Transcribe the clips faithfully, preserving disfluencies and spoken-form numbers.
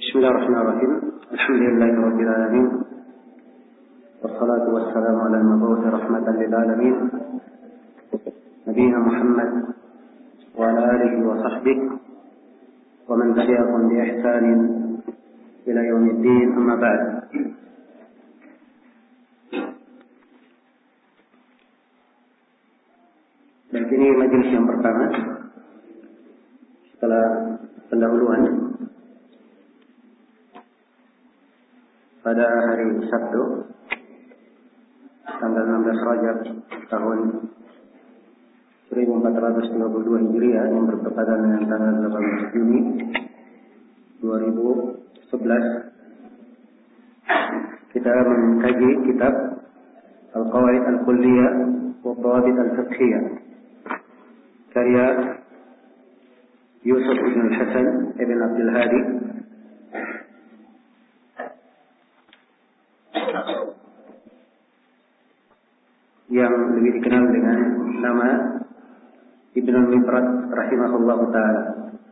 Bismillahirrahmanirrahim. Alhamdulillahirabbil alamin. Wassalatu wassalamu ala al-mab'uts rahmatan lil alamin. Nabiyyina Muhammad wa ala alihi wa sahbihi wa man tabi'ahum bi ihsanin ila yaumiddin, amma ba'd. Dan ini majelis yang pertama setelah pendahuluan pada hari Sabtu tanggal enam belas Rajab tahun seribu empat ratus lima puluh dua Hijriah yang bertepatan dengan tanggal delapan belas Juni dua ribu sebelas, kita mengkaji kitab Al-Qawaid Al-Kulliyah wa Dhawabit Al-Fiqhiyah karya Yusuf Ibn Al-Hasan Ibn Abdul Hadi yang lebih dikenal dengan nama Ibn Al-Mibrad rahimahullahu ta'ala.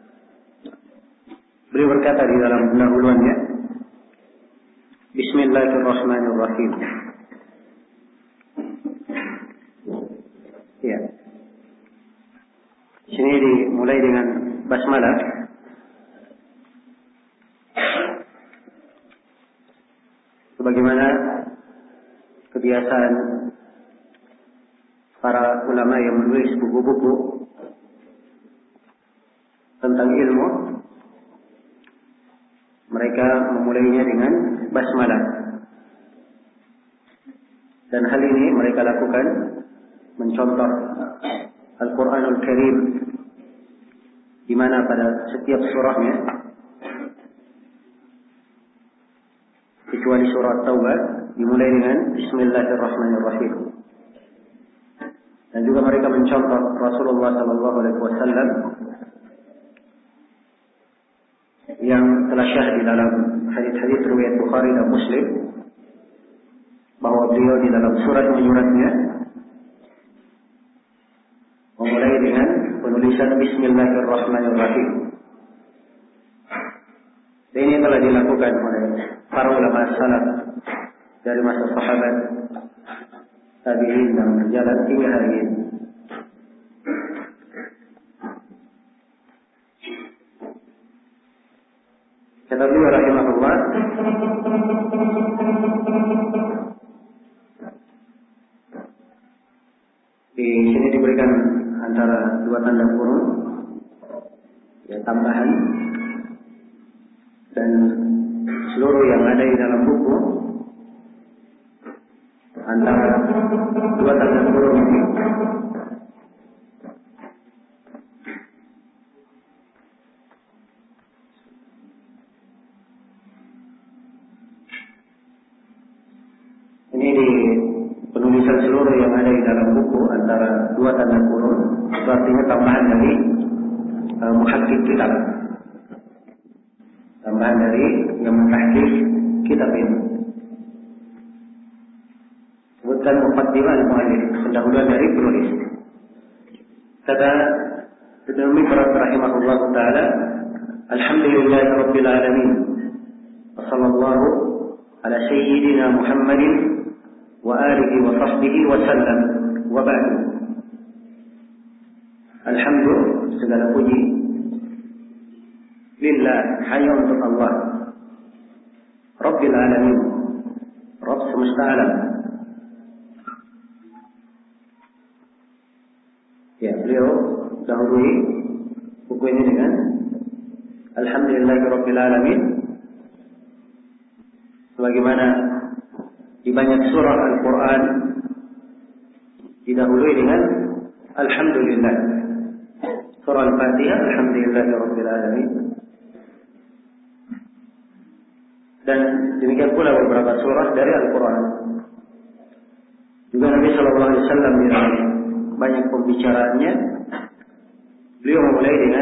Beliau berkata di dalam pendahuluannya, Bismillahirrahmanirrahim. Ya. Sini dimulai dengan basmalah. Sebagaimana kebiasaan para ulama yang menulis buku-buku tentang ilmu, mereka memulainya dengan basmalah. Dan hal ini mereka lakukan mencontoh Al-Quranul Karim, di mana pada setiap surahnya, kecuali surah Taubah, dimulai dengan Bismillahirrahmanirrahim. Dan juga mereka mencontoh Rasulullah Sallallahu Alaihi Wasallam yang telah syahid di dalam hadits-hadits riwayat Bukhari dan Muslim bahwa beliau di dalam surat-menyuratnya memulai dengan penulisan Bismillahirrahmanirrahim. Dan ini telah dilakukan oleh para ulama salaf dari masa sahabat, tabi'in dan berjalan hingga hari ini. Kata beliau rahimahullah, di sini diberikan antara dua tanda kurung, ya, tambahan, dan seluruh yang ada di dalam buku antara dua tanda kurung ini ini di penulisan seluruh yang ada di dalam buku antara dua tanda kurung, itu artinya tambahan dari uh, muhakkik kitab, tambahan dari yang mentahqiq kitab ini. Sebutkan muqaddimah al-mu'allif, pendahuluan dari penulis. Kata Ibn Al-Mibrad rahimahullah ta'ala, Alhamdulillahirabbil alamin, wa sallallahu ala sayyidina Muhammadin wa alihi wa sahbihi wa sallam, wa ba'du. Alhamdulillah, segala puji lillah, hanya untuk Allah, Rabbil alamin, Rabb semesta alam. Ya, beliau dahului buku ini dengan Alhamdulillahirabbil alamin, sebagaimana di banyak surah Al-Quran didahului dengan Alhamdulillah. Surah Al-Fatihah, Alhamdulillahirabbil alamin. Dan demikian pula beberapa surah dari Al-Quran. Juga Nabi Sallallahu Alaihi Wasallam di dalam banyak pembicaraannya, beliau memulai dengan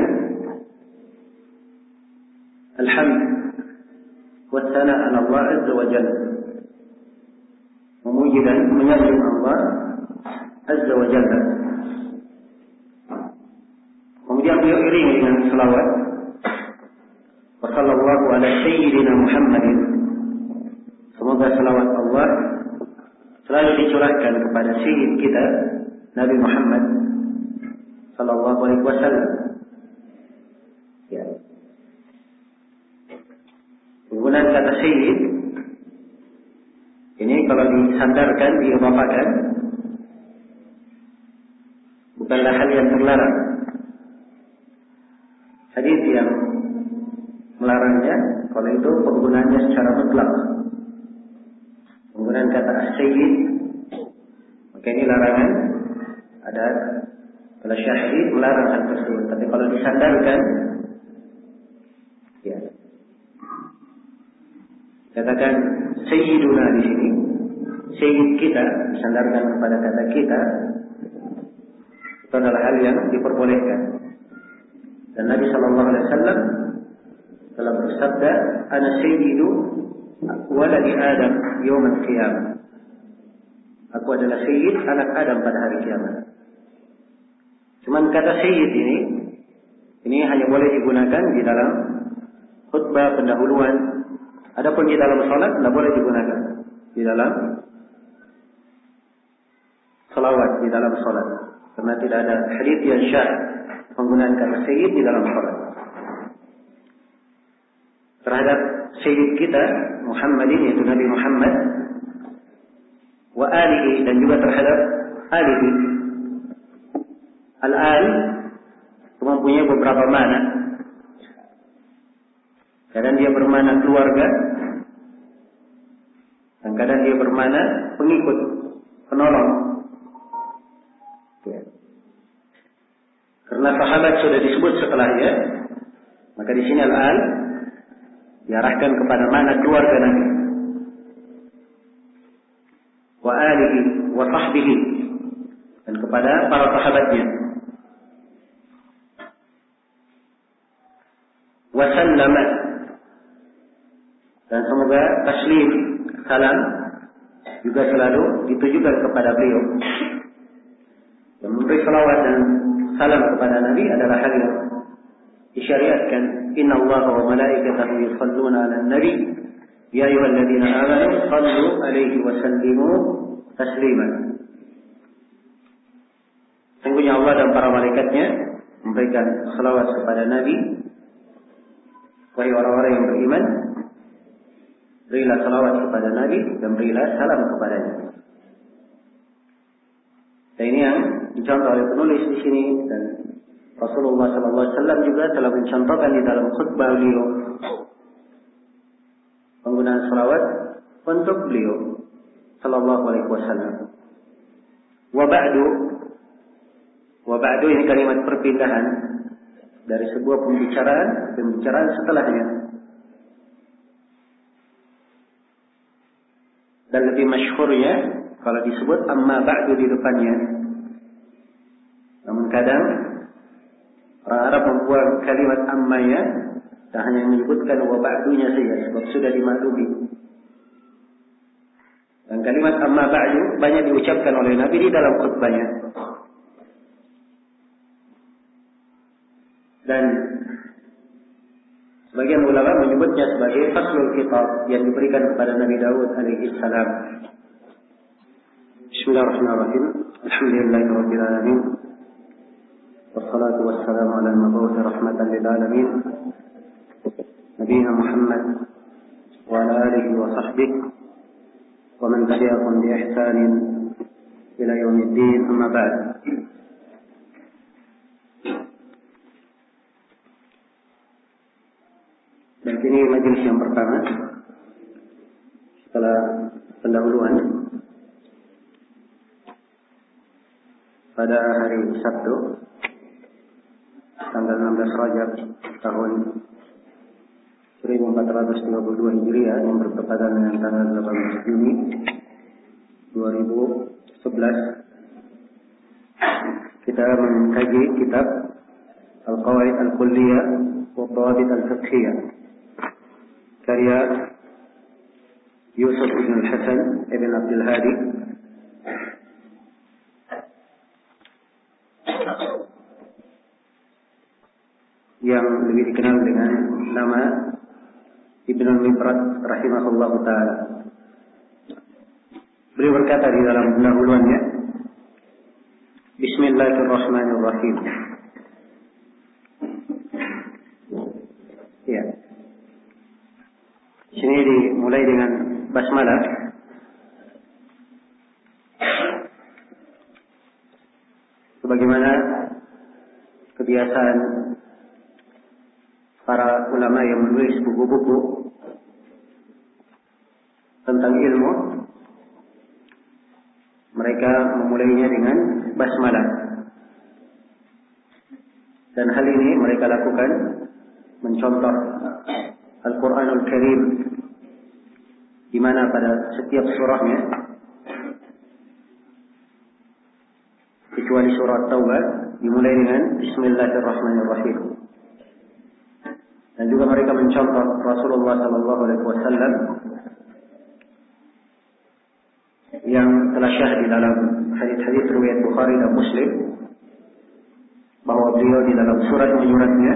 Alhamd wa tsana ala Allah azza wa jalla, memuji dan menyanjung Allah azza wa jalla. Kemudian beliau iringi dengan selawat Wa sallallahu ala sayyidina Muhammadin. Semoga selawat Allah selalu dicurahkan kepada sayyid kita Nabi Muhammad sallallahu alaihi wasallam. Ya. Penggunaan kata sayyid ini kalau disandarkan, diidhafakan, bukanlah hal yang terlarang. Hadis yang melarangnya kalau itu penggunaannya secara mutlak. Penggunaan kata as-sayyid, maka ini larangan. Ada kalau syahid melarang hal tersebut. Tapi kalau disandarkan, ya, katakan sayyiduna di sini, sayyid kita disandarkan kepada kata kita, itu adalah hal yang diperbolehkan. Dan Nabi Shallallahu Alaihi Wasallam telah bersabda, "Ana sayyidu waladi Adam yawm al-qiyamah." Aku adalah sayyid anak Adam pada hari kiamat. Cuman kata sayyid ini, ini hanya boleh digunakan di dalam khutbah pendahuluan. Adapun di dalam salat tidak boleh digunakan. Di dalam salawat, di dalam salat. Karena tidak ada hadits yang syah penggunaan kata sayyid di dalam salat. Terhadap sayyid kita Muhammadin, yaitu Nabi Muhammad, wa alihi, dan juga terhadap alihi. Al-al mempunyai beberapa makna. Kadang dia bermakna keluarga, dan kadang dia bermakna pengikut, penolong. Ya. Karena sahabat sudah disebut setelahnya, maka di sini al-al diarahkan kepada makna keluarga Nabi. Wa alihi wa sahbihi, dan kepada para sahabatnya. Wa sallama, dan semoga taslim, salam juga selalu ditujukan kepada beliau. Dan memberi salawat dan salam kepada Nabi adalah hal yang disyariatkan. Inna Allah wa malaikatahu yusalluna 'alan nabi ya ayyuhalladzina amanu sallu 'alaihi wa sallimu taslima. Sungguhnya Allah dan para malaikatnya memberikan salawat kepada Nabi. Wahai orang-orang yang beriman, berilah salawat kepada Nabi dan berilah salam kepadanya. Dan ini yang dicontoh oleh penulis di sini, dan Rasulullah Sallallahu Alaihi Wasallam juga telah mencontohkan di dalam khutbah beliau penggunaan salawat untuk beliau Sallallahu Alaihi Wasallam. Wa ba'du, wa ba'du ini kalimat perpindahan dari sebuah pembicaraan pembicaraan setelahnya. Dan lebih masyhurnya kalau disebut amma ba'du di depannya. Namun kadang orang Arab membuat kalimat ammanya dan hanya menyebutkan wa ba'dunya saja sebab sudah dimaklumi. Dan kalimat amma ba'du banyak diucapkan oleh Nabi di dalam khutbahnya. Dan sebagian ulama menyebutnya sebagai faslul khitab yang diberikan kepada Nabi Daud alaihi salam. Bismillahirrahmanirrahim. Alhamdulillahirabbil alamin. Wassalatu wassalamu ala al-mabu'uts rahmatan lil alamin. Nabiyina Muhammad wa ala alihi wa sahbihi wa man tabi'ahum bi ihsanin ila yaumiddin. Amma ba'd. Dan ini majelis yang pertama setelah pendahuluan pada hari Sabtu tanggal enam belas Rajab tahun seribu empat ratus dua puluh dua Hijriah yang bertepatan dengan tanggal delapan belas Juni dua ribu sebelas. Kita mengkaji kitab Al-Qawaid Al-Kulliyah wa Dhawabit Al-Fiqhiyah karya Yusuf ibn Hasan ibn Abdul Hadi yang lebih dikenal dengan nama Ibnu Mibrat rahimahullah taala. Beliau berkata di dalam pendahuluannya, Bismillahirrahmanirrahim. Ya. Sini dimulai dengan basmalah. Sebagaimana kebiasaan para ulama yang menulis buku-buku tentang ilmu, mereka memulainya dengan basmalah. Dan hal ini mereka lakukan mencontoh Al-Quranul Karim, di mana pada setiap surahnya, kecuali surat Taubah, dimulai dengan Bismillahirrahmanirrahim. Dan juga mereka mencontoh Rasulullah Sallallahu Alaihi Wasallam yang telah syahid di dalam hadis-hadis riwayat Bukhari dan Muslim, bahwa beliau di dalam surat menyuratnya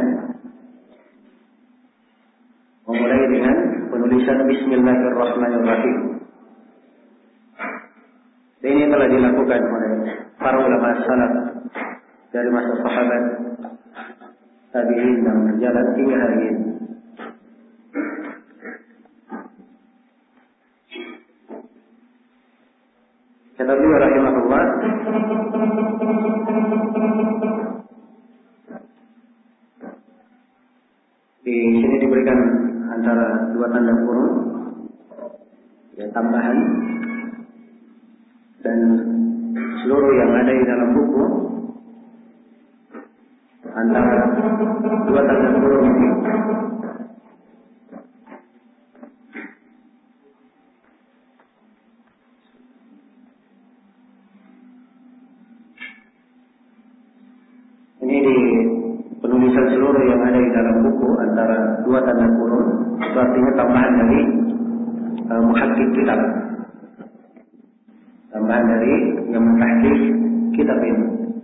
memulai dengan penulisan Bismillahirrahmanirrahim. Dan ini telah dilakukan oleh para ulama salaf dari masa sahabat, tabi'in dan berjalan hingga hari ini. Kata beliau rahimahullah, di sini diberikan antara dua tanda kurung, ya, tambahan, dan seluruh yang ada di dalam buku antara dua tanda kurung ini ini di penulisan seluruh yang ada di dalam buku antara dua tanda kurung, itu artinya tambahan dari uh, muhakkik kitab, tambahan dari yang mentahqiq kitab ini.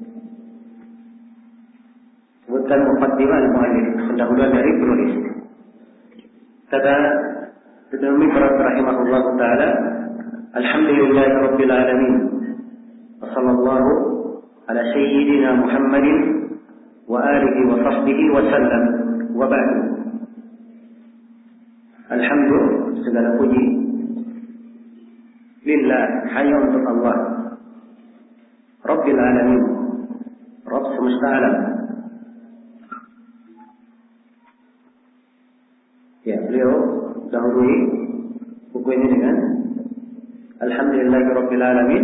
Sebutkan muqaddimah al-muallif, pendahuluan dari penulis. Kata Ibnu Mibrat rahimahullah taala, Alhamdulillahi rabbil alamin, wa sallallahu ala sayyidina Muhammadin wa alihi wa sahbihi wa sallam, wa ba'du. Alhamdulillah, segala puji lillah, hanya untuk Allah, Rabbil alamin, Rabb semesta alam. Ya, beliau dahului buku ini dengan Alhamdulillahi Rabbil alamin,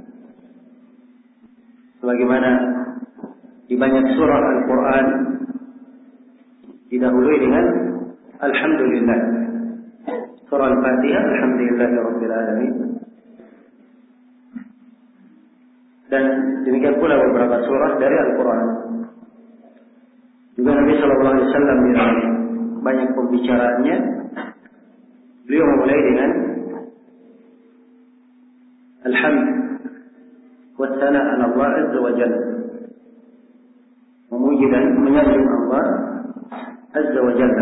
sebagaimana di banyak surah Al-Quran didahului dengan Alhamdulillah. Surah Al-Fatihah, Alhamdulillahi Rabbil alamin. Dan demikian pula beberapa surah dari Al-Quran. Juga Nabi Sallallahu Alaihi Wasallam di dalam banyak pembicaraannya, beliau memulai dengan Alhamd wa tsana ala Allah azza wa jalla, memuji dan menyanjung Allah azza wa jalla.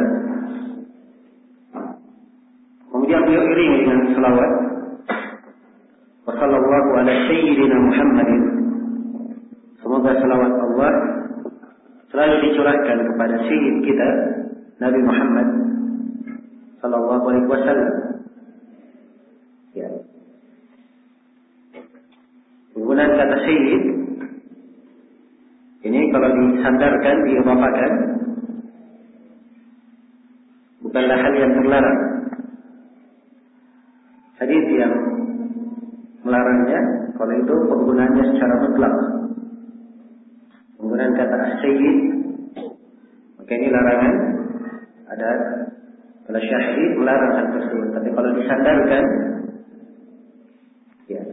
Kemudian beliau iringi dengan selawat, wa sallallahu ala sayyidina Muhammadin, semoga selawat Allah selalu dicurahkan kepada sayyid kita Nabi Muhammad sallallahu alaihi wasallam. Ya. Penggunaan kata sayyid ini kalau disandarkan, diibafakan, bukanlah hal yang terlarang. Hadis yang melarangnya, kalau itu penggunaannya secara mutlak. Penggunaan kata as-sayyid, maka ini larangan. Ada kalau syahid melarang hal tersebut. Tapi kalau disandarkan, ya,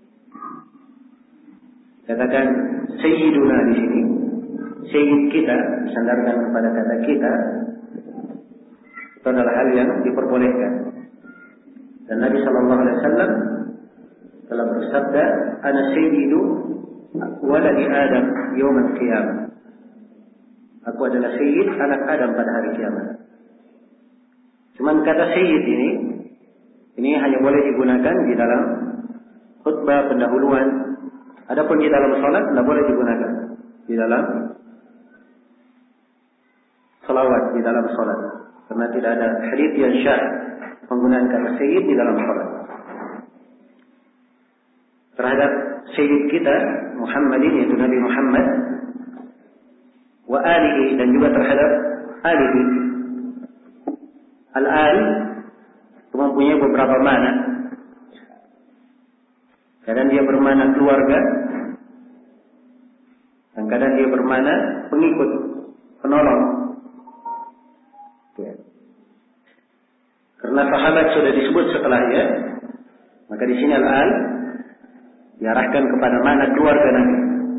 katakan sayyiduna di sini, sayyid kita, disandarkan kepada kata kita, itu adalah hal yang diperbolehkan. Dan Nabi Sallallahu Alaihi Wasallam telah bersabda, "Ana sayyidu waladi Adam yawmal qiyamah." Aku adalah sayyid anak Adam pada hari kiamat. Cuman kata sayyid ini, ini hanya boleh digunakan di dalam khutbah pendahuluan. Adapun di dalam salat tidak boleh digunakan di dalam salawat di dalam salat, karena tidak ada hadits yang syah penggunaan kata sayyid di dalam salat. Terhadap sayyid kita Muhammadin, yaitu Nabi Muhammad, wa alihi, dan juga terhadap alihi. Al-al mempunyai beberapa makna. Kadang dia bermakna keluarga, dan kadang dia bermakna pengikut, penolong. Ya. Karena sahabat sudah disebut setelahnya, maka di sini al-al diarahkan kepada makna keluarga Nabi.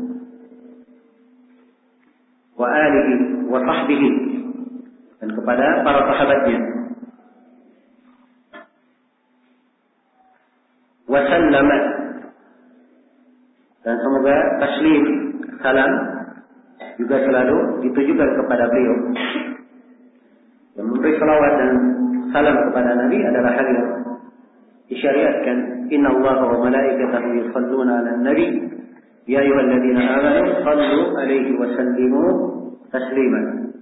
Wa alihi wa sahbihi, dan kepada para sahabatnya. Wa sallama, dan semoga taslim, salam juga selalu ditujukan kepada beliau. Dan memberi salawat dan salam kepada Nabi adalah hal yang disyariatkan. Inna Allah wa malaikatahu yusalluna 'alan nabi ya ayyuhalladzina amanu sallu 'alaihi wa sallimu taslima.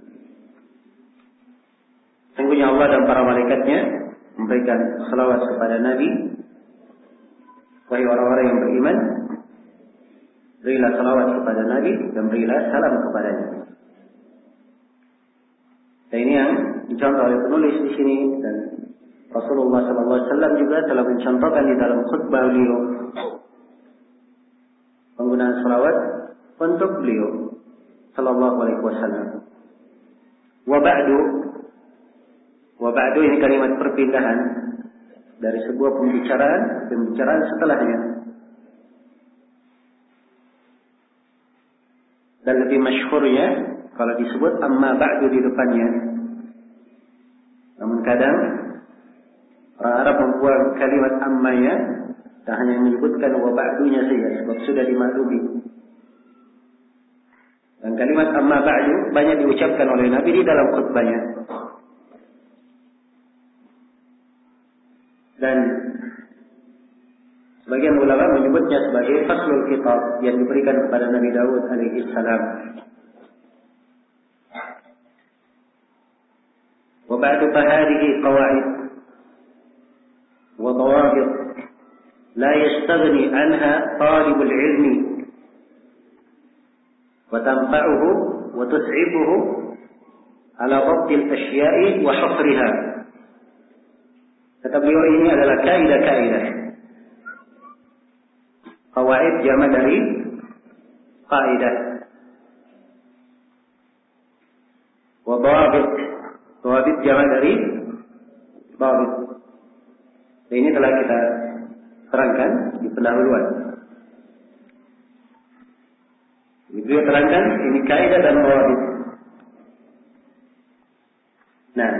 Sungguhnya Allah dan para malaikatnya memberikan salawat kepada Nabi. Wahai orang-orang yang beriman, berilah salawat kepada Nabi dan berilah salam kepadanya. Dan ini yang dicontoh oleh penulis di sini, dan Rasulullah sallallahu alaihi wasallam juga telah mencontohkan di dalam khutbah beliau penggunaan salawat untuk beliau sallallahu alaihi wasallam. Wa ba'du, wa ba'du ini kalimat perpindahan dari sebuah pembicaraan pembicaraan setelahnya. Dan lebih masyhurnya kalau disebut amma ba'du di depannya. Namun kadang orang Arab membuat kalimat ammanya dan hanya menyebutkan wa ba'dunya saja, sebab sudah dimaklumi. Dan kalimat amma ba'du banyak diucapkan oleh Nabi di dalam khutbahnya. Dan sebagian ulama menyebutnya sebagai faslul kitab yang diberikan kepada Nabi Daud alaihi salam. Wa ba'du fahadihi qawaid wa dawabit la yastaghni anha talibul ilmi wa tanfa'uhu wa tus'ibuhu ala dhabtil asya'i wa hafriha. Kata beliau, ini adalah kaidah-kaidah. Qawaid jamak dari kaidah. Wa dawabit, dawabit jamak dari dawabit. Ini telah kita terangkan di pendahuluan. Beliau terangkan ini kaidah dan dawabit. Nah,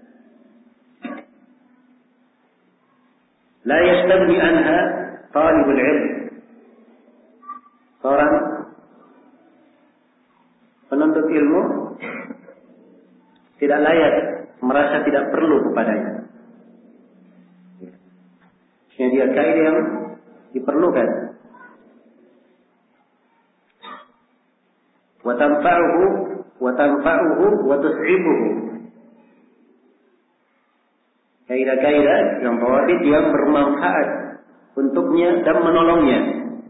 la yastaghni anha talibul ilm. Seorang penuntut ilmu tidak layak merasa tidak perlu kepadanya. Ini dia kaidah yang diperlukan. Wa tanfa'uhu wa tanfa'uhu wa tus'ibuhu. Kaidah-kaidah yang dawabit yang bermanfaat untuknya dan menolongnya.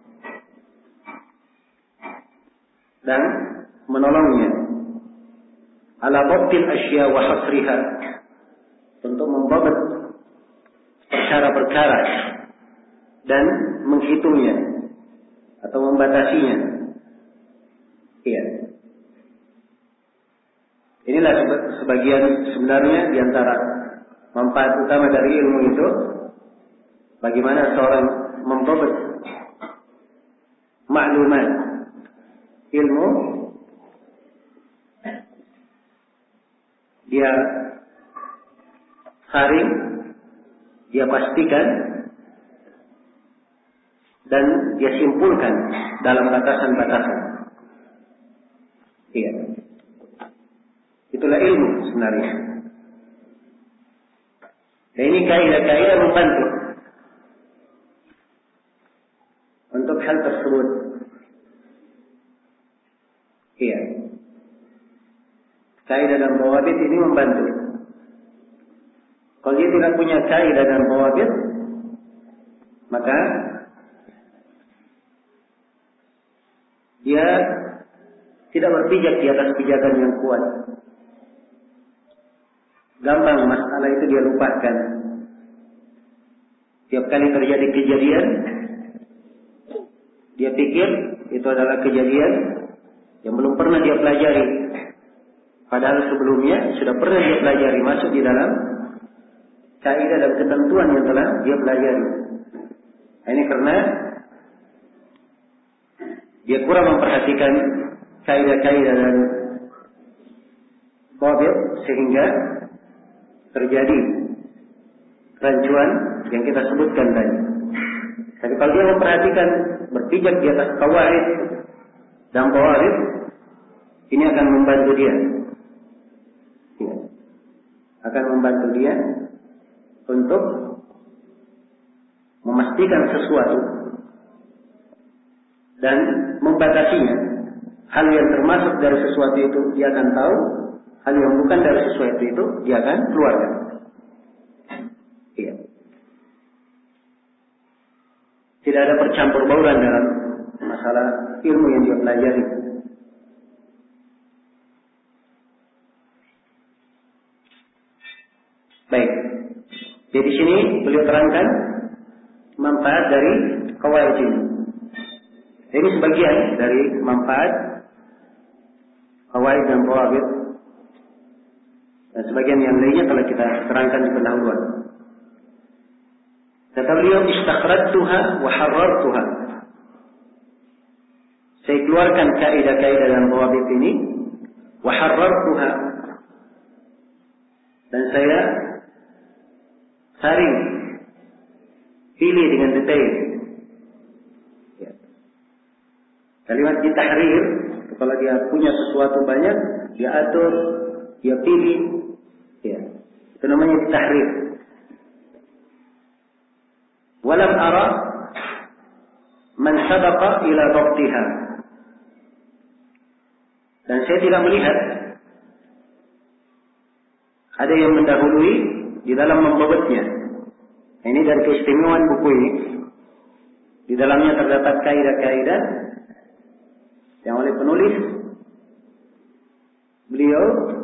Dan menolongnya. Ala dhabtil asya wa hasriha. Untuk membabat perkara-perkara dan menghitungnya atau membatasinya. Iya. Inilah sebagian sebenarnya di antara manfaat utama dari ilmu itu, bagaimana seorang membabat maklumat ilmu, dia saring, dia pastikan, dan dia simpulkan dalam batasan-batasan. Iya. Itulah ilmu sebenarnya. Dan ini kaidah-kaidah membantu untuk hal tersebut. Iya. Kaidah dan bawabit ini membantu. Kalau dia tidak punya kaidah dan bawabit, maka dia tidak berpijak di atas pijakan yang kuat. Gampang masalah itu dia lupakan. Tiap kali terjadi kejadian, dia pikir itu adalah kejadian yang belum pernah dia pelajari. Padahal sebelumnya sudah pernah dia pelajari, masuk di dalam kaidah dan ketentuan yang telah dia pelajari. Ini karena dia kurang memperhatikan kaidah-kaidah dan bawabit sehingga terjadi rancuan yang kita sebutkan tadi. Tapi kalau dia memperhatikan, berpijak di atas qawaid dan bawabit, ini akan membantu dia. Ya. Akan membantu dia untuk memastikan sesuatu dan membatasinya. Hal yang termasuk dari sesuatu itu dia akan tahu, hal yang bukan dari sesuatu itu dia akan keluarkan. Iya. Tidak ada percampur bauran dalam masalah ilmu yang dia pelajari. Baik. Jadi di sini beliau terangkan manfaat dari qawaid ini. Ini sebagian dari manfaat qawaid dan bawabit. Dan sebagian yang lainnya telah kita terangkan di pendahuluan. Kata beliau, istakhrajtuha wa harrartuha. Saya keluarkan kaidah-kaidah dan bawabit ini, wa harrartuha. Dan saya saring, pilih dengan detail. Ya. Kalimat ditahrir, kalau dia punya sesuatu banyak, dia atur, dia pilih, ya. Itu namanya ditahrir. Walam ara man sabaqa ila dhabtiha. Dan saya tidak melihat ada yang mendahului di dalam membobotnya. Ini dari keistimewaan buku ini. Di dalamnya terdapat kaidah-kaidah yang oleh penulis beliau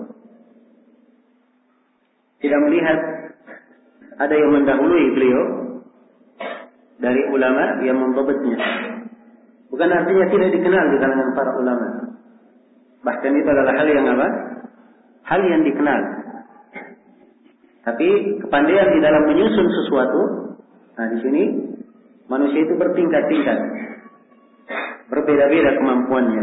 tidak melihat ada yang mendahului beliau dari ulama yang membobotnya. Bukan artinya tidak dikenal di kalangan para ulama. Bahkan itu adalah hal yang apa? Hal yang dikenal. Tapi kepandaian di dalam menyusun sesuatu, nah di sini manusia itu bertingkat-tingkat, berbeda-beda kemampuannya.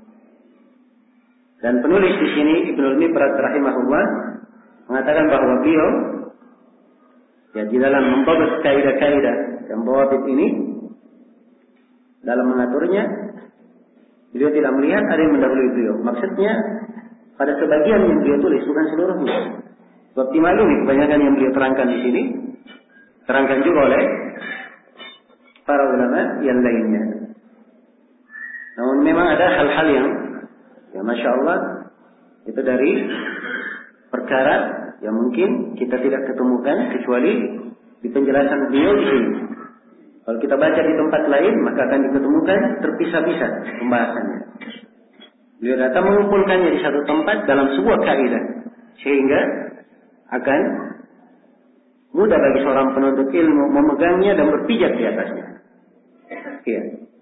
Dan penulis di sini Ibnul Mifrad rahimahullah mengatakan bahwa beliau ya di dalam membobot kaidah-kaidah dan bawabit ini, dalam mengaturnya, beliau tidak melihat ada yang mendahului beliau. Maksudnya pada sebagian yang beliau tulis, bukan seluruhnya. Sebab dimaklumi kebanyakan yang beliau terangkan di sini terangkan juga oleh para ulama yang lainnya. Namun memang ada hal-hal yang ya Masya Allah itu dari perkara yang mungkin kita tidak ketemukan kecuali di penjelasan beliau di sini. Kalau kita baca di tempat lain maka akan diketemukan terpisah-pisah pembahasannya. Beliau datang mengumpulkannya di satu tempat dalam sebuah kaidah sehingga akan mudah bagi seorang penuntut ilmu memegangnya dan berpijak di atasnya. Iya.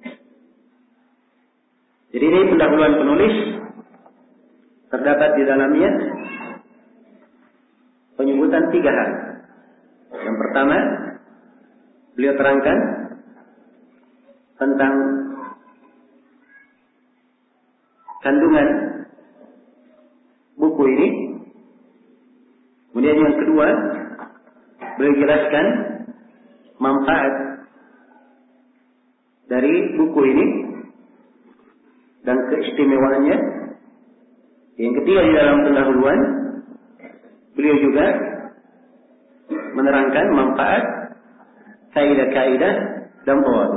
Jadi ini pendahuluan penulis, terdapat di dalamnya penyebutan tiga hal. Yang pertama, beliau terangkan tentang kandungan buku ini. Kemudian yang kedua, beliau jelaskan manfaat dari buku ini dan keistimewaannya. Yang ketiga di dalam pendahuluan, beliau juga menerangkan manfaat kaidah-kaidah dan bawah.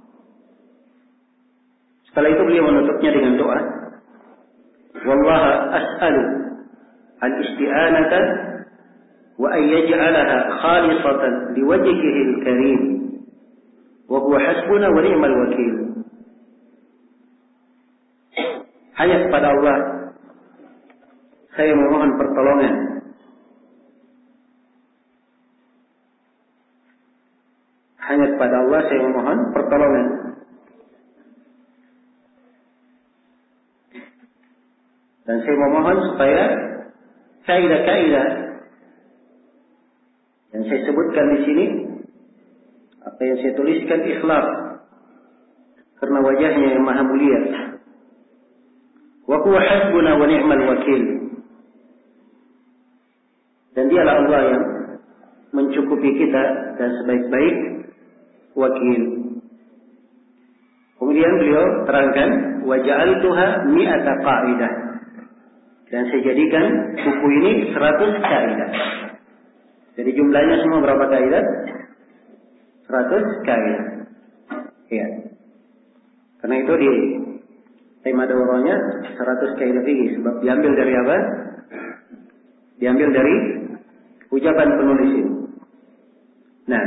Setelah itu beliau menutupnya dengan doa, Wallaha as'alu al-isti'anata wa an yaj'alaha khalisatan liwajhihi al-karim wa huwa hasbuna wa ni'mal wakil. Hanya kepada Allah saya memohon pertolongan hanya kepada Allah saya memohon pertolongan dan saya memohon supaya kaidah-kaidah yang saya sebutkan di sini, apa yang saya tuliskan ikhlas karena wajahnya yang maha mulia. Wa huwa hasbuna wa ni'mal wakil. Dan dialah Allah yang mencukupi kita dan sebaik-baik wakil. Kemudian beliau terangkan wa ja'altuha mi'ata qa'idah. Dan saya jadikan buku ini seratus kaidah. Jadi jumlahnya semua berapa kaidah? seratus kaidah. Iya. Karena itu di tema daurahnya seratus kaidah fikih, sebab diambil dari apa? Diambil dari ucapan penulis ini. Nah,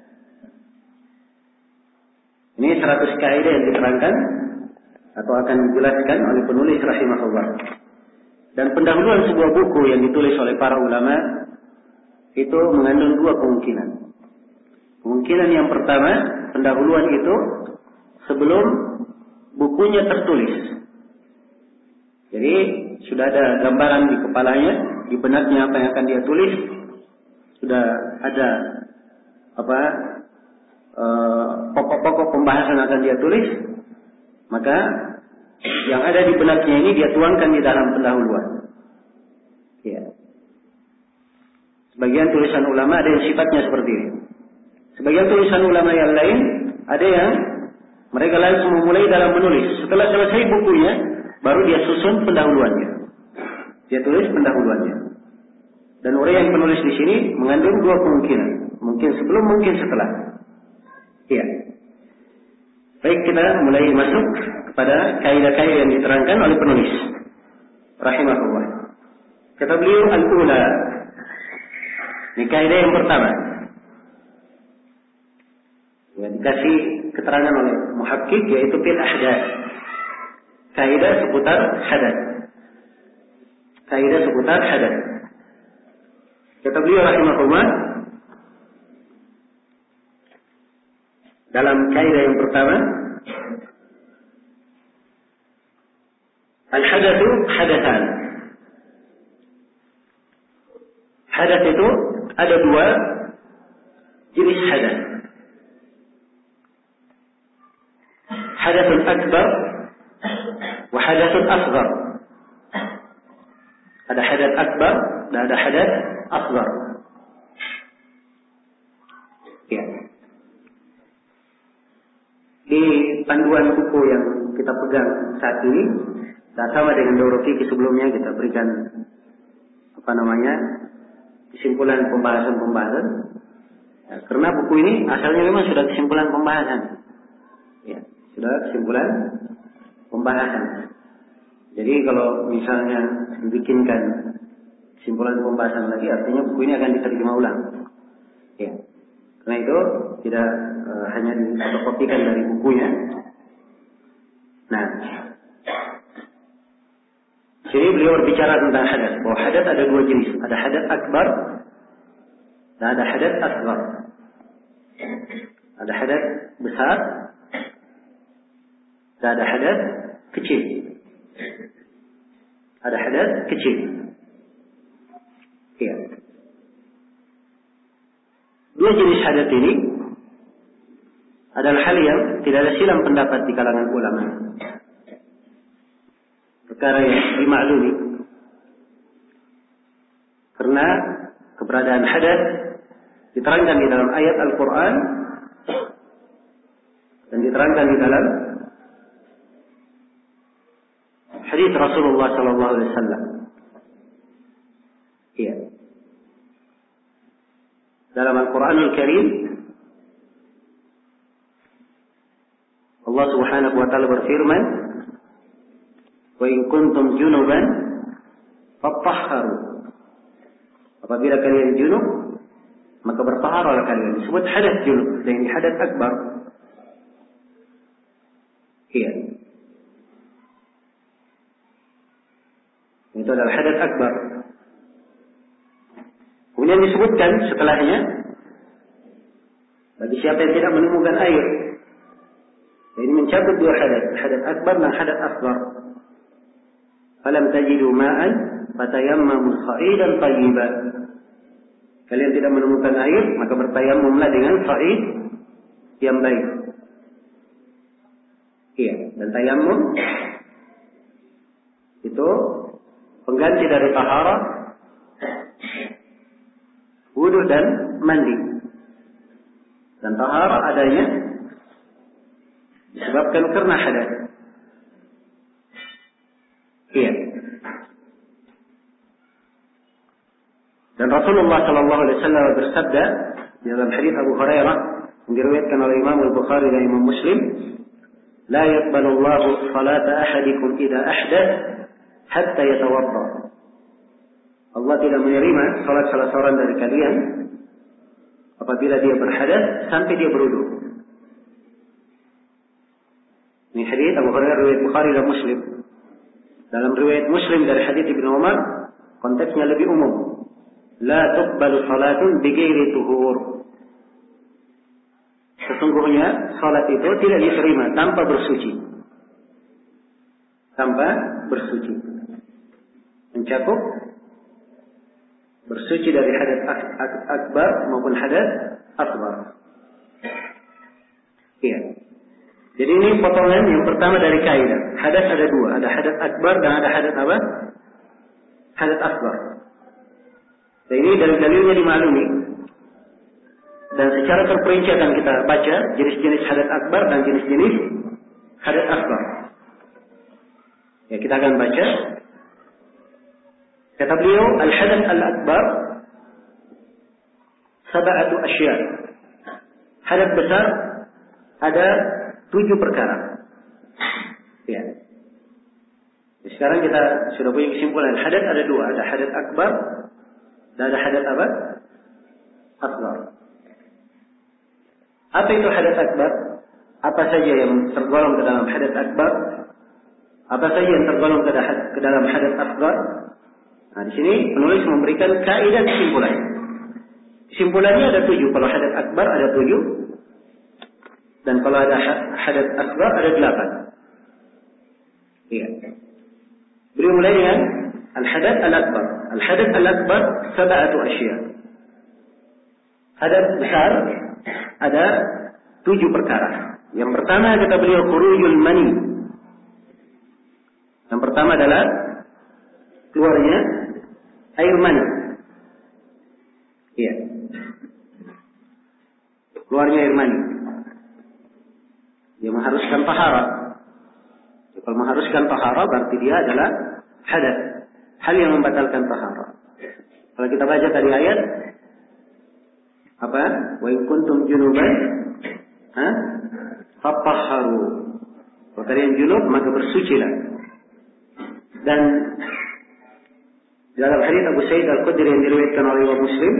ini seratus kaidah yang diterangkan atau akan dijelaskan oleh penulis rahimahullah. Dan pendahuluan sebuah buku yang ditulis oleh para ulama itu mengandung dua kemungkinan. Kemungkinan yang pertama, pendahuluan itu sebelum bukunya tertulis. Jadi sudah ada gambaran di kepalanya, di benaknya apa yang akan dia tulis, sudah ada apa eh, pokok-pokok pembahasan akan dia tulis, maka yang ada di benaknya ini dia tuangkan di dalam pendahuluan. Ya. Sebagian tulisan ulama ada yang sifatnya seperti ini. Sebagian tulisan ulama yang lain ada yang mereka langsung memulai dalam menulis. Setelah selesai bukunya, baru dia susun pendahuluannya. Dia tulis pendahuluannya. Dan orang yang penulis di sini mengandung dua kemungkinan. Mungkin sebelum, mungkin setelah. Iya. Baik, kita mulai masuk kepada kaidah-kaidah yang diterangkan oleh penulis rahimahullah. Kata beliau al-ula. Ini kaidah yang pertama. Ya, dikasih keterangan oleh muhakkik yaitu fil ahdath. Kaidah seputar hadath. Kaidah seputar hadath. Kata beliau rahimahullah, dalam kaidah yang pertama, al-hadatsu hadatsan. Hadath itu ada dua jenis hadath. Hadathun akbar wa hadathun asghar. Ada hadath akbar dan ada hadath asghar. Ya. Di panduan buku yang kita pegang saat ini, tak sama dengan daurah fikih sebelumnya, kita berikan apa namanya kesimpulan pembahasan-pembahasan. Ya, karena buku ini asalnya memang sudah kesimpulan pembahasan. Ya, sudah kesimpulan pembahasan. Jadi kalau misalnya dibikinkan kesimpulan pembahasan lagi, artinya buku ini akan diterjemah ulang. Ya. Karena itu tidak e, hanya difotokopikan dari bukunya. Nah, sini beliau berbicara tentang hadat. Bahwa hadat ada dua jenis. Ada hadat akbar dan ada hadat asghar. Ada hadat besar dan ada hadat kecil. Ada hadat kecil. Iya. Dua jenis hadat ini adalah hal yang tidak ada silang pendapat di kalangan ulama. Perkara yang dimaklumi. Karena keberadaan hadat diterangkan di dalam ayat Al-Quran dan diterangkan di dalam hadis Rasulullah sallallahu alaihi wasallam. Iya. dalam Al-Quranul Karim Allah Subhanahu wa taala berfirman, "Wa in kuntum junuban fattahharu." Apabila kalian junub, maka bertaharahlah kalian. Disebut hadas junub, dan ini hadas akbar. Iya. Itu adalah hadas akbar. Kemudian disebutkan setelahnya, bagi siapa yang tidak menemukan air, ini mencakup dua hadas, hadas akbar dan hadas asghar. Falam tajidu ma'an fatayammamu sa'idan thayyiban. Kalian tidak menemukan air, maka bertayammumlah dengan sa'id yang baik. Iya, dan tayammum itu pengganti dari taharah, wudu dan mandi. Dan taharah adanya disebabkan karena hadas. Iya. Dan Rasulullah Shallallahu Alaihi Wasallam bersabda dalam hadits Abu Hurairah yang diriwayatkan oleh Imam Al-Bukhari dan Imam Muslim, "La yaqbalu Allahu salata ahadikum idza ahdath hatta yatawadda." Allah tidak menerima salat salah seorang dari kalian apabila dia berhadas sampai dia berwudu. Ini hadits Abu Hurairah riwayat Bukhari dan Muslim. Dalam riwayat Muslim dari hadits Ibnu Umar, konteksnya lebih umum. La tuqbalu salatun bighairi tuhur. Sesungguhnya salat itu tidak diterima tanpa bersuci. Tanpa bersuci. Mencakup bersuci dari hadas akbar maupun hadas asghar. Iya. Jadi ini potongan yang pertama dari kaidah. Hadas ada dua, ada hadas akbar dan ada hadas apa? Hadas asghar. Dan ini dalil-dalilnya dimaklumi. Dan secara terperinci akan kita baca jenis-jenis hadas akbar dan jenis-jenis hadas asghar. Ya, kita akan baca. Kata beliau, al-hadas al-akbar sab'atu asya'. Hadas besar ada tujuh perkara. Ya. Sekarang kita sudah punya kesimpulan. Hadas ada dua, ada hadas akbar dan ada hadas apa? Asghar. Apa itu hadas akbar? Apa saja yang tergolong ke dalam hadas akbar? Apa saja yang tergolong ke dalam hadas asghar? Nah, di sini penulis memberikan kaidah kesimpulan. Kesimpulannya ada tujuh. Kalau hadas akbar ada tujuh, dan kalau ada hadas asghar ada delapan. Iya. Beliau mulai dengan al-hadas al-akbar. Al-hadas al-akbar sab'atu asya'. Hadas besar ada tujuh perkara. Yang pertama kata beliau khurujul mani. Yang pertama adalah keluarnya air mani. Iya. Keluarnya air mani. Dia mengharuskan taharah. Kalau mengharuskan taharah berarti dia adalah hadas. Hal yang membatalkan taharah. Kalau kita baca tadi ayat apa? Wa in kuntum junuban ha? Fatahharu. Kalau kalian junub maka bersucilah. Dan dalam hadits Abu Sa'id Al-Khudri yang diriwayatkan oleh Imam Muslim,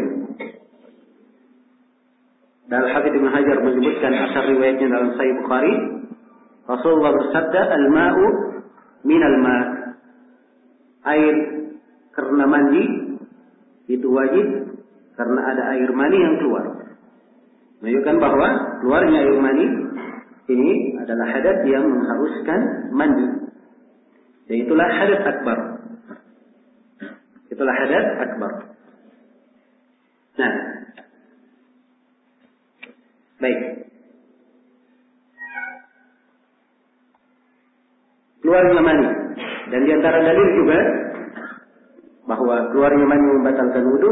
dan Al-Hafidz Ibnu Hajar menyebutkan asar riwayatnya dalam Sahih Bukhari, Rasulullah bersabda, "Al-ma'u minal ma'." Air karena mandi itu wajib karena ada air mani yang keluar. Menunjukkan bahwa keluarnya air mani ini adalah hadas yang mengharuskan mandi. Dan itulah hadas akbar. Itulah hadas akbar. Nah, baik. Keluarnya mani. Dan di antara dalil juga bahwa keluarnya mani membatalkan wudu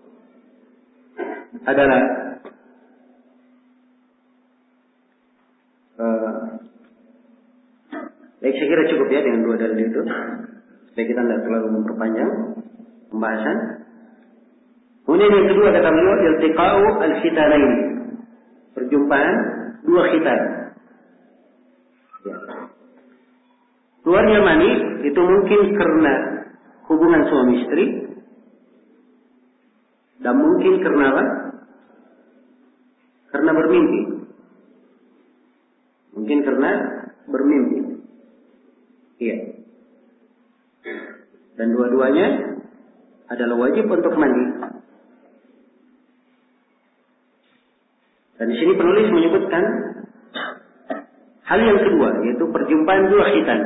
adalah uh, baik, saya kira cukup ya dengan dua dalil itu. Supaya kita tidak terlalu memperpanjang pembahasan. Kemudian yang kedua kata beliau, iltiqa'u al-khitanain. Perjumpaan dua khitan. Ya. Keluarnya mani itu mungkin karena hubungan suami istri dan mungkin karena apa? Karena bermimpi. Mungkin karena bermimpi. Iya. Dan dua-duanya adalah wajib untuk mandi. Dan di sini penulis menyebutkan hal yang kedua, yaitu perjumpaan dua khitan.